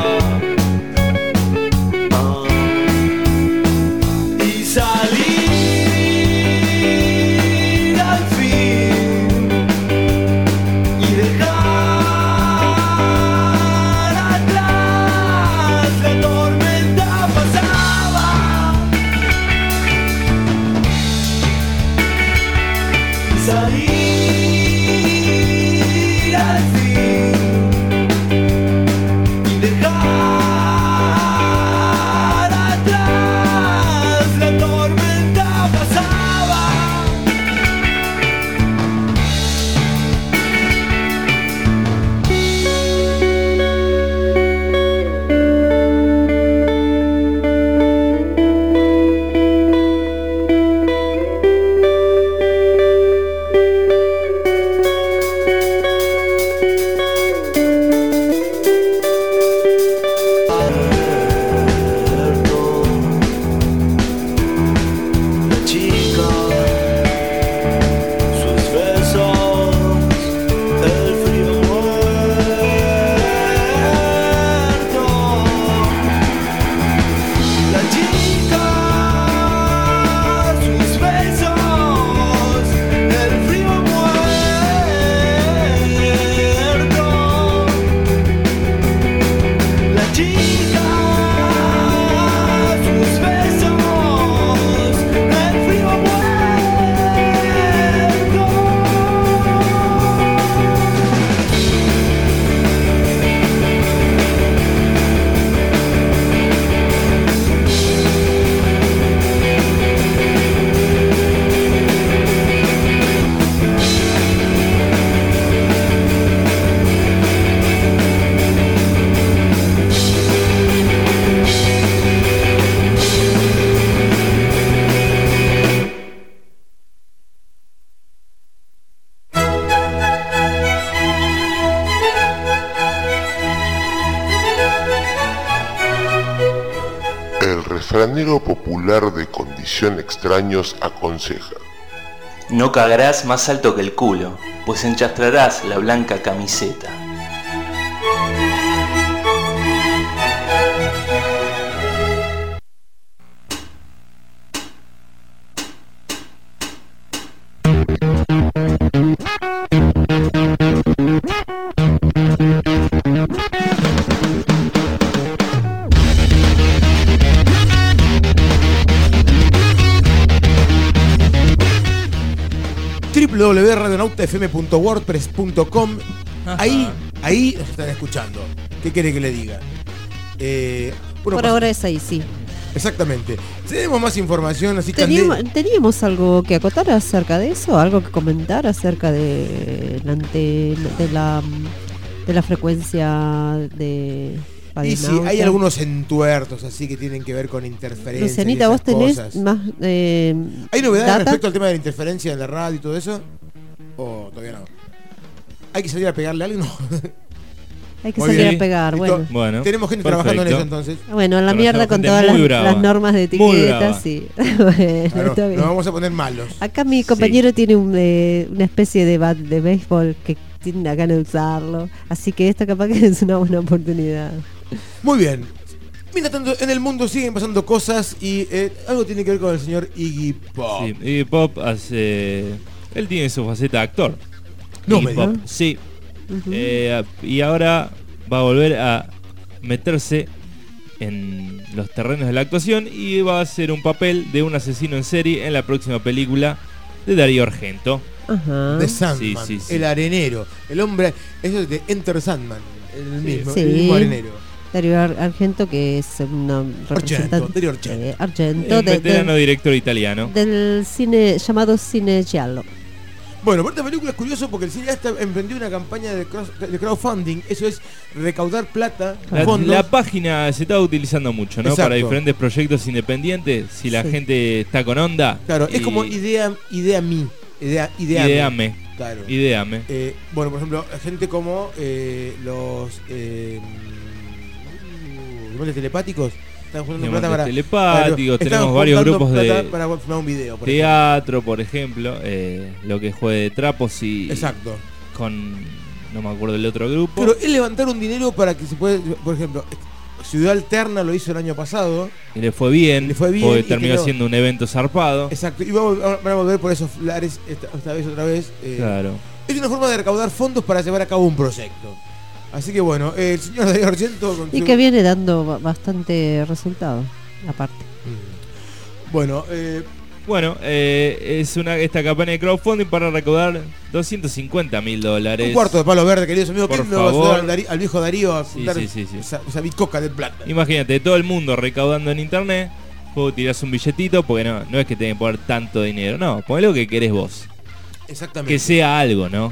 Refranero popular de condición extraños aconseja: no cagarás más alto que el culo, pues enchastrarás la blanca camiseta. w w w punto radionauta f m punto wordpress punto com. Ahí, ahí nos están escuchando. ¿Qué quiere que le diga? Eh, Por pasa... ahora es ahí, sí. Exactamente. Tenemos más información, así que teníamos, teníamos algo que acotar acerca de eso, algo que comentar acerca de la ante, de la de la frecuencia de Y sí, hay algunos entuertos así que tienen que ver con interferencias. Lucianita, ¿vos tenés cosas. más eh, ¿Hay novedades data? respecto al tema de la interferencia en la radio y todo eso? ¿O todavía no? ¿Hay que salir a pegarle a alguien? No. Hay que Muy salir bien. a pegar, bueno. bueno. Tenemos gente perfecto. trabajando en eso entonces. Bueno, en la mierda con todas las, las normas de etiqueta, sí. Bueno, claro, está bien. Nos vamos a poner malos. Acá mi compañero sí. tiene un, eh, una especie de bat de béisbol que tiene la gana de usarlo. Así que esto capaz que es una buena oportunidad. Muy bien. Mientras tanto, en el mundo siguen pasando cosas y eh, algo tiene que ver con el señor Iggy Pop. Sí, Iggy Pop hace... Él tiene su faceta de actor. No Iggy me Pop, sí. Uh-huh. eh, y ahora va a volver a meterse en los terrenos de la actuación y va a hacer un papel de un asesino en serie en la próxima película de Darío Argento. Uh-huh. De Sandman, sí, sí, sí. El arenero. El hombre, eso es de Enter Sandman, el mismo, sí. el mismo arenero. Dario Ar- Argento, que es una representante Dario Argento. eh, Argento Un de- veterano de- director italiano. del cine llamado Cine Giallo. Bueno, pero esta película es curioso porque el cineasta emprendió una campaña de, cross- de crowdfunding, eso es recaudar plata, La, fondos. la página se está utilizando mucho, ¿no? Exacto. Para diferentes proyectos independientes. Si la Sí. gente está con onda. Claro, es y- como idea, idea mí, idea, ideame. Ideame. Claro. Ideame. Eh, bueno, por ejemplo, gente como eh, los eh, uh, telepáticos están juntando Diamantes plata para telepáticos, están tenemos varios juntando grupos plata de para filmar un video, por teatro, por ejemplo, eh, lo que juegue de trapos y Exacto. con no me acuerdo del otro grupo. Pero es levantar un dinero para que se pueda, por ejemplo, Ciudad Alterna lo hizo el año pasado. Y le fue bien, Le fue bien porque y terminó quedó- siendo un evento zarpado. Exacto, y vamos, van a volver por esos lares esta, esta vez otra vez. eh, Claro. Es una forma de recaudar fondos para llevar a cabo un proyecto. Así que bueno, eh, el señor Dario Argento con Y su- que viene dando ba- bastante resultado, aparte. Bueno, eh, Bueno, eh, es una esta campaña de crowdfunding para recaudar doscientos cincuenta mil dólares. un cuarto de palo verde, queridos amigos. Por ¿Quién no va a favor. ayudar al, Dari- al viejo Darío a Sí, juntar sí, sí, sí. Esa, esa bicoca de plata? Imagínate, todo el mundo recaudando en internet. Vos tirás un billetito, porque no, no es que tenés que poner tanto dinero. No, poné lo que querés vos. Exactamente. Que sea algo, ¿no?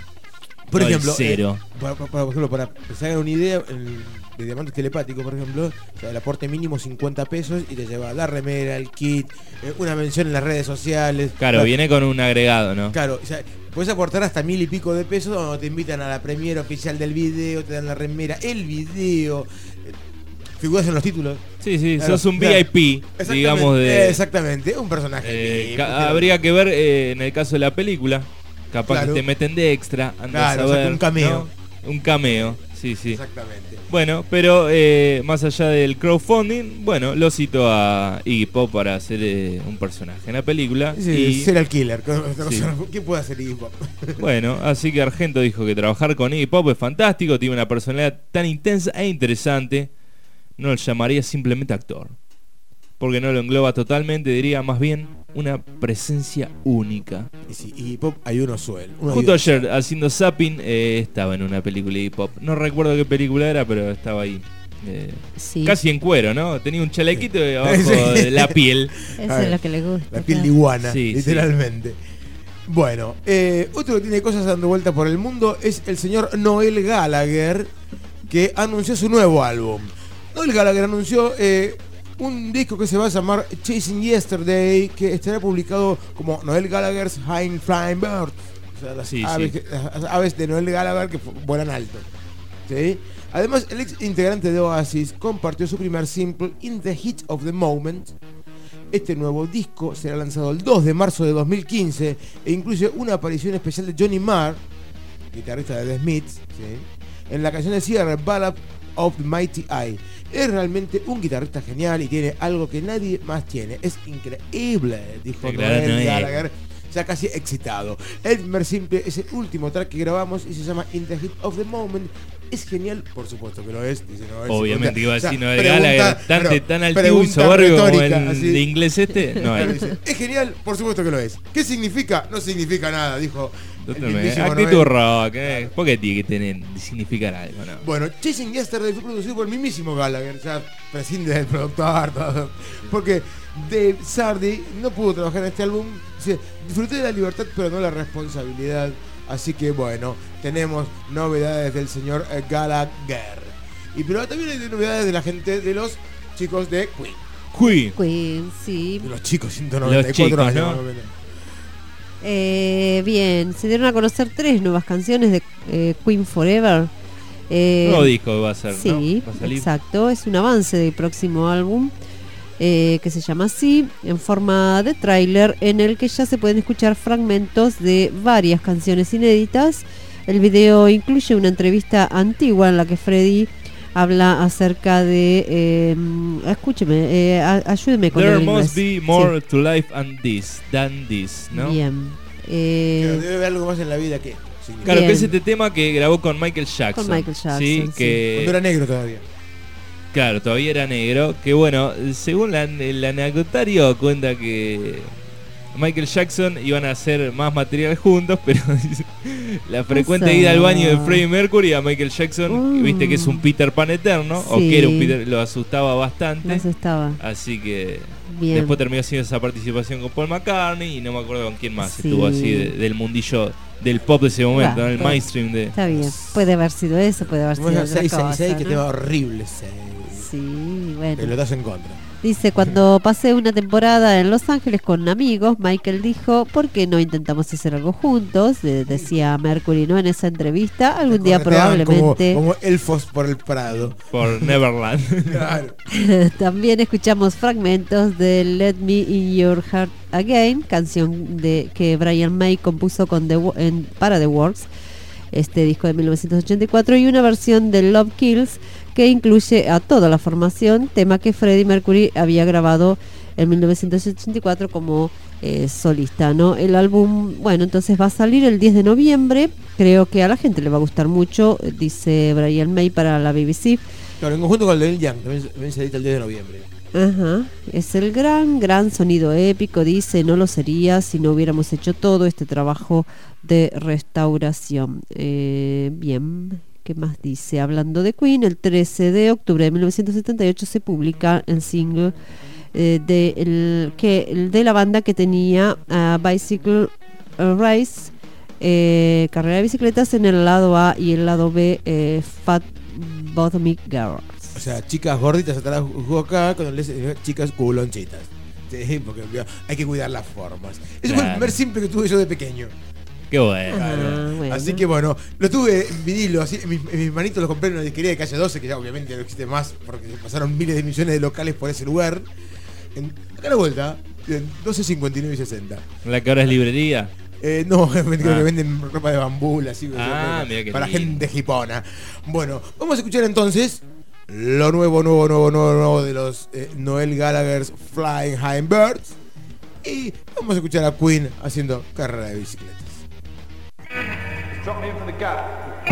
Por No el ejemplo, cero. eh, para, para- por ejemplo, para que se hagan una idea, el, de diamantes telepáticos, por ejemplo, o sea, el aporte mínimo cincuenta pesos y te lleva la remera, el kit, eh, una mención en las redes sociales. Claro, La- viene con un agregado, ¿no? Claro, o sea, puedes aportar hasta mil y pico de pesos donde te invitan a la premiere oficial del video, te dan la remera, el video, eh, figuras en los títulos. Sí, sí, Claro, sos un claro. V I P, Exactamente, digamos de... Exactamente, un personaje. Eh, V I P, ca- claro. habría que ver eh, en el caso de la película. Capaz Claro. que te meten de extra, andás Claro, a o sea, ver, un cameo. ¿no? Un cameo, sí, sí. Exactamente. Bueno, pero eh, más allá del crowdfunding, bueno, lo cito a Iggy Pop para hacer eh, un personaje en la película. Sí, y, serial killer. Sí. ¿Quién puede hacer Iggy Pop? bueno, así que Argento dijo que trabajar con Iggy Pop es fantástico, tiene una personalidad tan intensa e interesante, no lo llamaría simplemente actor. Porque no lo engloba totalmente, diría más bien una presencia única. Y sí, Iggy Pop hay uno suel. Uno Justo hay- ayer, haciendo zapping, eh, estaba en una película de hip hop. No recuerdo qué película era, pero estaba ahí. eh, Sí. Casi en cuero, ¿no? Tenía un chalequito abajo Sí. de la piel. Eso es lo que le gusta. La piel claro. de iguana, Sí, literalmente. Bueno, eh, otro que tiene cosas dando vuelta por el mundo es el señor Noel Gallagher, que anunció su nuevo álbum. Noel Gallagher anunció eh, un disco que se va a llamar Chasing Yesterday, que estará publicado como Noel Gallagher's High Flying Bird. O sea, las, Sí, aves, sí. que- las aves de Noel Gallagher que vuelan alto. ¿Sí? Además, el ex integrante de Oasis compartió su primer simple, In the Heat of the Moment. Este nuevo disco será lanzado el dos de marzo de dos mil quince e incluye una aparición especial de Johnny Marr, guitarrista de The Smiths, ¿sí? en la canción de cierre Ballad of the Mighty Eye. Es realmente un guitarrista genial y tiene algo que nadie más tiene. Es increíble, dijo Declaró Noel Noel. Gallagher, ya casi excitado. El primer simple es el último track que grabamos y se llama In the Heat of the Moment. Es genial, por supuesto que lo es. Dice Noel. Obviamente Se iba a pregunta- decir o sea, Noel pregunta- Gallagher, tan, pero tan altivo y pregunta soberbio como retórica, el así. de inglés este. No hay. Dice, es genial, por supuesto que lo es. ¿Qué significa? No significa nada, dijo. el Totalmente. mismísimo Actitud Noel. rock, ¿eh? ¿Por qué tiene que tener, significar algo? No. Bueno, Chasing Yesterday fue producido por el mismísimo Gallagher, ya prescinde del productor, todo. Porque Dave Sardi no pudo trabajar en este álbum. Dice, disfruté de la libertad, pero no la responsabilidad. Así que bueno, tenemos novedades del señor eh, Gallagher. Y pero también hay novedades de la gente, de los chicos de Queen. Queen. Queen, sí. De los chicos, ciento noventa y cuatro Los chicos, años. ¿no? más o menos. Eh, bien, se dieron a conocer tres nuevas canciones de eh, Queen Forever. Eh, Nuevo disco va a ser, sí, ¿no? Va a salir. exacto. Es un avance del próximo álbum eh, que se llama así, en forma de tráiler, en el que ya se pueden escuchar fragmentos de varias canciones inéditas. El video incluye una entrevista antigua en la que Freddie habla acerca de... Eh, escúcheme, eh, a- ayúdeme con There el inglés. must be more to life than this, than this, ¿no? Bien. Eh, Pero debe haber algo más en la vida que esto. significa. Claro, Bien. que es este tema que grabó con Michael Jackson. Con Michael Jackson, Sí, sí. que... Cuando era negro todavía. Claro, todavía era negro. Que bueno, según la- el anecdotario cuenta que Michael Jackson iban a hacer más material juntos, pero la frecuente Eso. ida al baño de Freddie Mercury a Michael Jackson, Mm. viste que es un Peter Pan eterno, o Sí. que era un Peter, lo asustaba bastante. No asustaba. Así que Bien. después terminó haciendo esa participación con Paul McCartney y no me acuerdo con quién más. Sí. Estuvo así de- del mundillo del pop de ese momento, Va, ¿no? El está- mainstream de... Está bien. Puede haber sido eso, puede haber sido Bueno, otra seis seis seis, cosa, que ¿no? tema horrible. seis. Sí, bueno. Que lo das en contra. Dice, cuando pasé una temporada en Los Ángeles con amigos, Michael dijo, ¿por qué no intentamos hacer algo juntos? De- decía Mercury, ¿no? En esa entrevista, algún día Correteaban probablemente. Como, como elfos por el Prado. Por Neverland. Claro. También escuchamos fragmentos de Let Me In Your Heart Again, canción de que Brian May compuso con The, Wo- en- para The Works, este disco de mil novecientos ochenta y cuatro, y una versión de Love Kills que incluye a toda la formación, tema que Freddie Mercury había grabado en mil novecientos ochenta y cuatro como eh, solista, ¿no? El álbum, bueno, entonces va a salir el diez de noviembre, creo que a la gente le va a gustar mucho, dice Brian May para la B B C. Claro, en conjunto con el de Neil Young, también, también se edita el diez de noviembre. Ajá, es el gran, gran sonido épico, dice, no lo sería si no hubiéramos hecho todo este trabajo de restauración. Eh, bien, ¿qué más dice? Hablando de Queen, el trece de octubre de mil novecientos setenta y ocho se publica el single eh, de, el, que, el de la banda que tenía uh, Bicycle Race, eh, carrera de bicicletas, en el lado A y el lado B, eh, Fat Bottomic Girls. O sea, chicas gorditas atrás jugó acá, con el S, chicas culonchitas. Sí, porque hay que cuidar las formas. Ese fue el Claro. primer simple que tuve yo de pequeño. Qué bueno. Ah, bueno. Así que bueno, lo tuve en vinilo, así, en mis, en mis manitos lo compré en una disquería de calle doce, que ya obviamente no existe más, porque pasaron miles de millones de locales por ese lugar. En, acá a la vuelta, en doce cincuenta y nueve y sesenta. La que ahora es librería. Eh, no, creo Ah. que venden ropa de bambú, así, Ah, para, mira qué para lindo. gente hipona. Bueno, vamos a escuchar entonces lo nuevo, nuevo, nuevo, nuevo, nuevo de los eh, Noel Gallagher's Flying High Birds. Y vamos a escuchar a Queen haciendo carrera de bicicletas. Drop me in for the gap.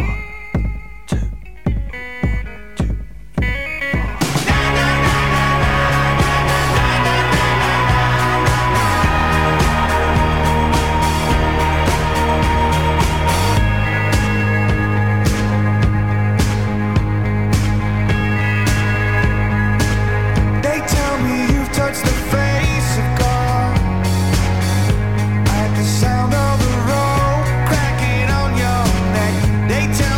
They tell me you've touched the face of God. At the sound of the rope cracking on your neck, they tell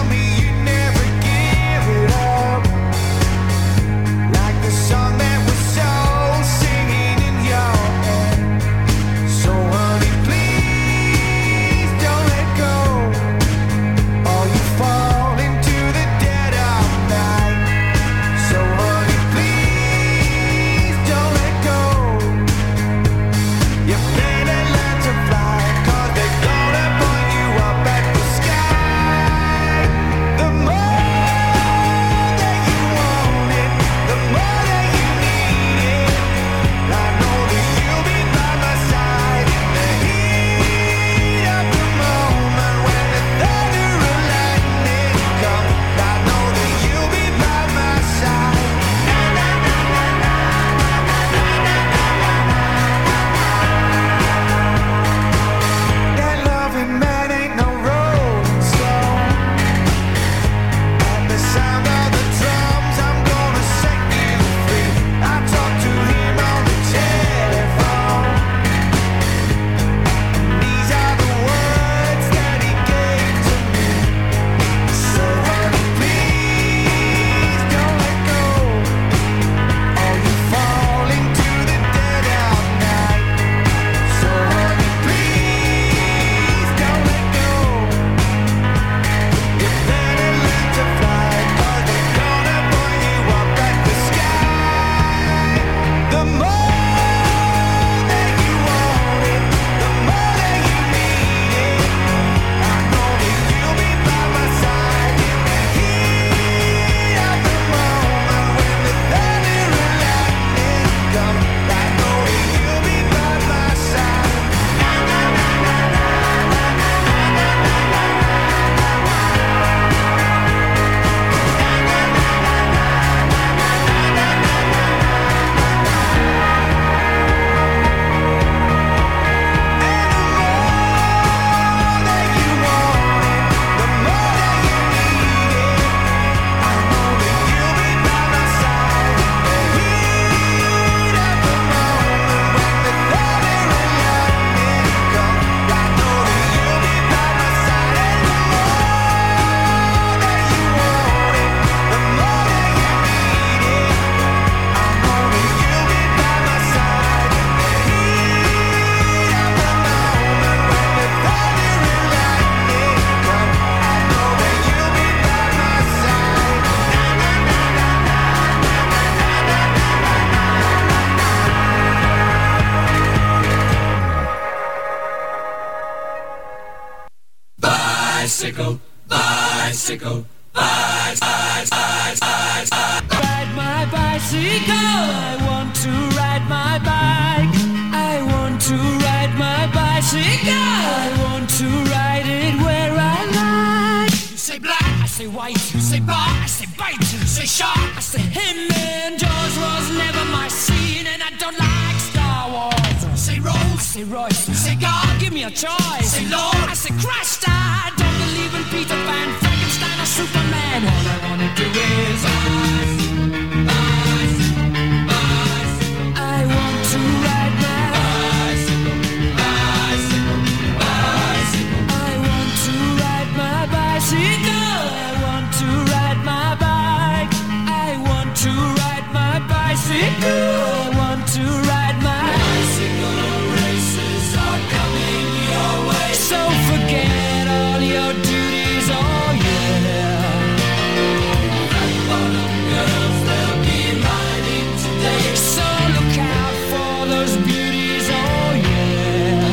Bicycle, bicycle, bicycle. Ride my bicycle. I want to ride my bike. I want to ride my bicycle. I want to ride it where I like. You say black, I say white. You say bar, I say bite. You say shark, I say him. And Jaws was never my scene, and I don't like Star Wars. You say Rolls, I say Royce. You say God, give me a choice. Say Lord, I say Christ. I don't believe in Peter Pan, Frankenstein, or Superman. All I wanna do is rise, rise, rise. I want to ride my bicycle, bicycle, bicycle. I want to ride my bicycle. I want to ride my bike. I want to ride my bicycle. I want to ride my bicycle. Races are coming your way, so forget all your duties. Oh yeah. Flat bottom girls, they'll be riding today, so look out for those beauties. Oh yeah.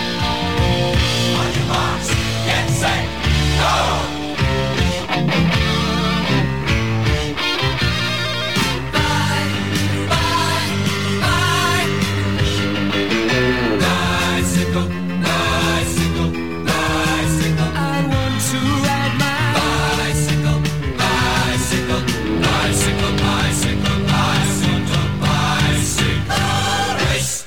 On your marks, get set, go. Bicycle, bicycle, bicycle. I want to ride my bicycle, bicycle, bicycle, bicycle, bicycle, bicycle race.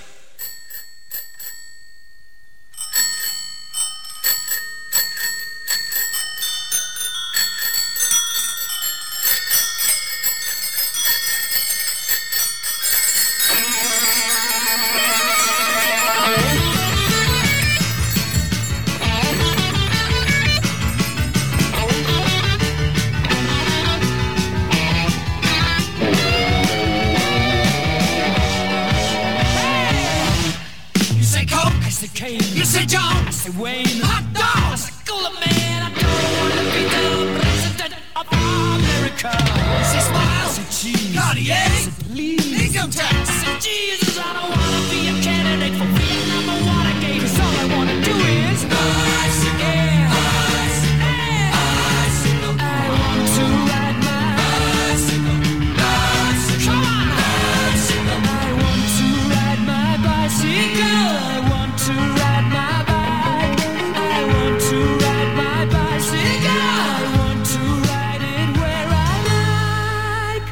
You say Coke, I say Kane. You say John, I say Wayne. Hot dog, I say Cooler Man. I don't want to be the president of America. You say Smile, I say Cheese. Cartier, I say Please. Income tax, I say Jesus. I don't want to be a candidate for Vietnam or Watergate. 'Cause all I want to do is bicycle, yeah. Bicycle, bicycle. I want to ride my bicycle, bicycle. Come on, bicycle. I want to ride my bicycle. I want to ride my bike. I want to ride my bicycle. I want to ride it where I like.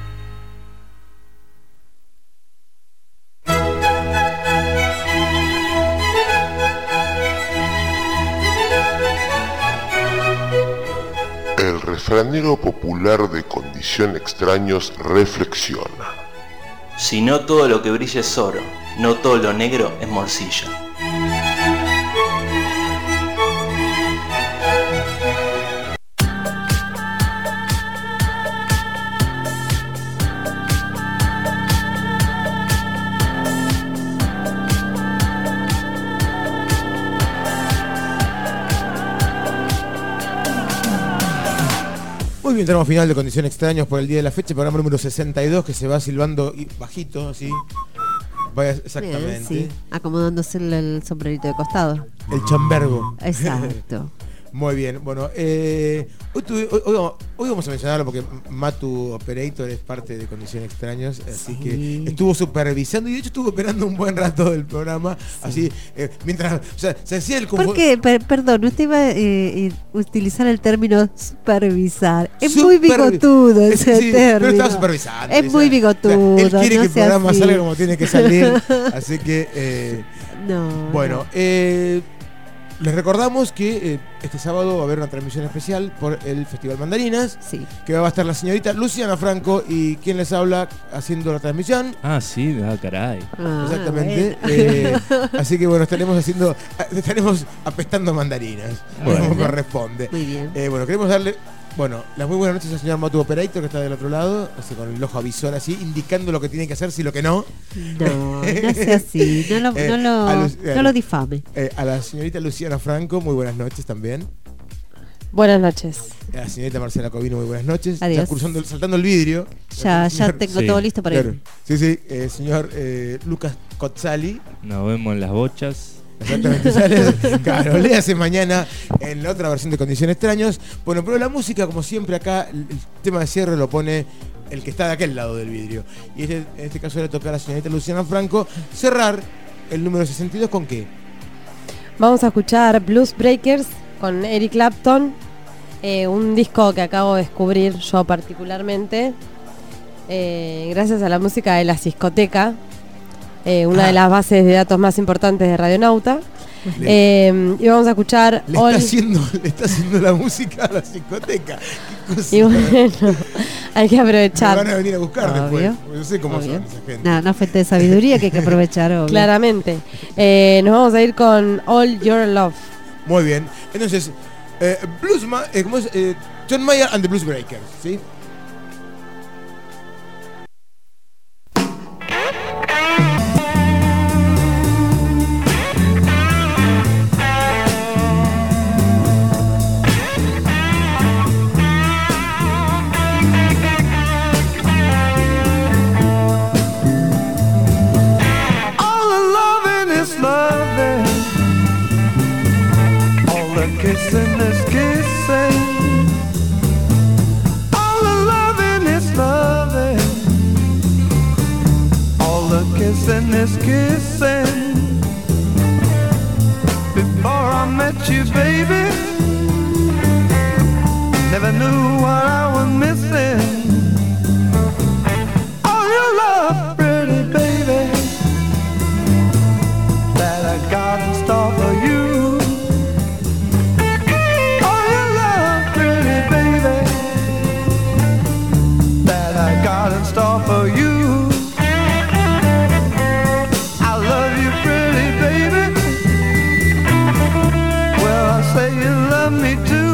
El refranero popular de Condición Extraños reflexiona. Si no todo lo que brilla es oro, no todo lo negro es morcilla. Muy bien, tenemos final de Condición Extraños por el día de la fecha, programa número sesenta y dos, que se va silbando y bajito, así. Vaya, exactamente. Bien, sí. Acomodándose el, el sombrerito de costado. El chambergo. Exacto. Muy bien, bueno, eh, hoy, tuve- hoy- hoy vamos- hoy vamos a mencionarlo porque Matu Operator es parte de Condición Extraños, así Sí. que estuvo supervisando y de hecho estuvo operando un buen rato del programa, así, eh, mientras, o sea, se hacía el ¿Por confu- qué? Per- perdón, usted iba a eh, eh, utilizar el término supervisar. Es muy Supervi- bigotudo Es- ese sí, término. pero estaba supervisando. Es o muy sea, bigotudo. o sea, él quiere no que el sea programa así. salga como tiene que salir, así que, eh, No. bueno, eh, les recordamos que eh, este sábado va a haber una transmisión especial por el Festival Mandarinas, sí. que va a estar la señorita Luciana Franco y quien les habla haciendo la transmisión. Ah, sí, ah, caray. Ah, Exactamente. bueno. Eh, así que bueno, estaremos haciendo, estaremos apestando mandarinas, Bueno. como corresponde. Muy bien. Eh, bueno, queremos darle, bueno, las muy buenas noches al señor Matu Operator, que está del otro lado, así con el ojo avisor así, indicando lo que tiene que hacer, si lo que no. No, no sea así. No lo, Eh, no lo, a Lu- no lo difame. Eh, a la señorita Luciana Franco, muy buenas noches también. Buenas noches. A la señorita Marcela Covino, muy buenas noches. Adiós. Ya cruzando, saltando el vidrio. Ya, El ya señor- tengo Sí. todo listo para Claro. ir. Sí, sí, eh, señor eh, Lucas Cozzali. Nos vemos en las bochas. Exactamente, sale, claro, léase mañana en la otra versión de Condiciones Extraños. Bueno, pero la música, como siempre acá, el, el tema de cierre lo pone el que está de aquel lado del vidrio. Y este, en este caso le toca a la señorita Luciana Franco cerrar el número sesenta y dos con qué. Vamos a escuchar Blues Breakers con Eric Clapton, eh, un disco que acabo de descubrir yo particularmente, eh, gracias a la música de La Ciscoteca. Eh, una ah. de las bases de datos más importantes de Radionauta. Eh, y vamos a escuchar le All... está, haciendo, le está haciendo la música a La Ciscoteca. Y bueno, hay que aprovechar. Me van a venir a buscar Obvio. después. No sé cómo Obvio. son esa gente. No, no falta de sabiduría que hay que aprovechar. Obvio. Claramente. Eh, nos vamos a ir con All Your Love. Muy bien. Entonces, eh, Blues Ma- eh, ¿cómo es? Eh, John Mayer and the Blues Breakers, ¿sí? Kissing is kissing. All the loving is loving. All the kissing is kissing. Before I met you, baby, never knew what I was missing. All your love, pretty baby, that I got in store for you. Got in store for you. I love you, pretty baby. Well, I say you love me too.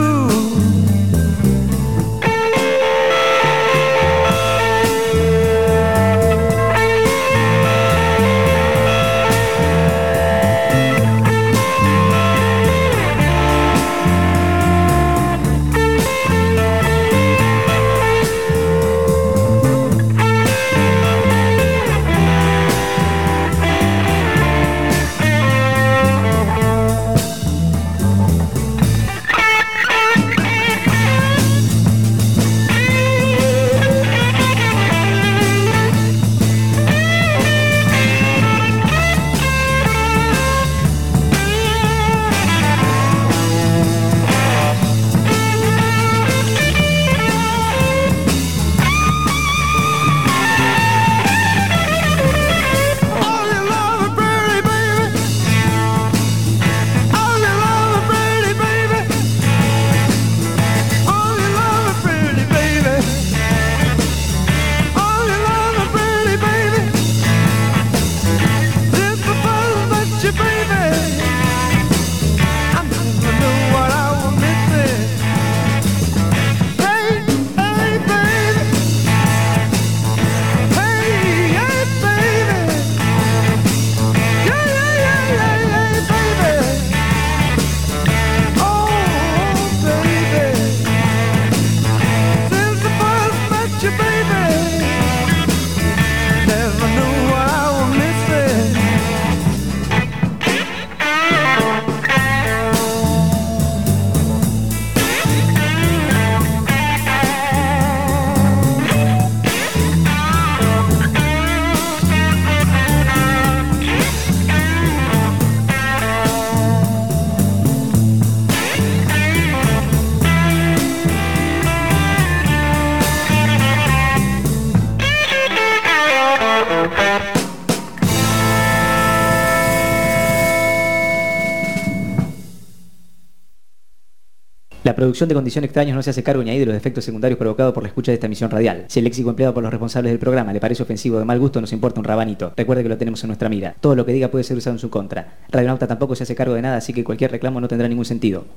La producción de Condiciones Extraños no se hace cargo ni ahí de los efectos secundarios provocados por la escucha de esta emisión radial. Si el léxico empleado por los responsables del programa le parece ofensivo o de mal gusto, nos importa un rabanito. Recuerde que lo tenemos en nuestra mira. Todo lo que diga puede ser usado en su contra. Radionauta tampoco se hace cargo de nada, así que cualquier reclamo no tendrá ningún sentido.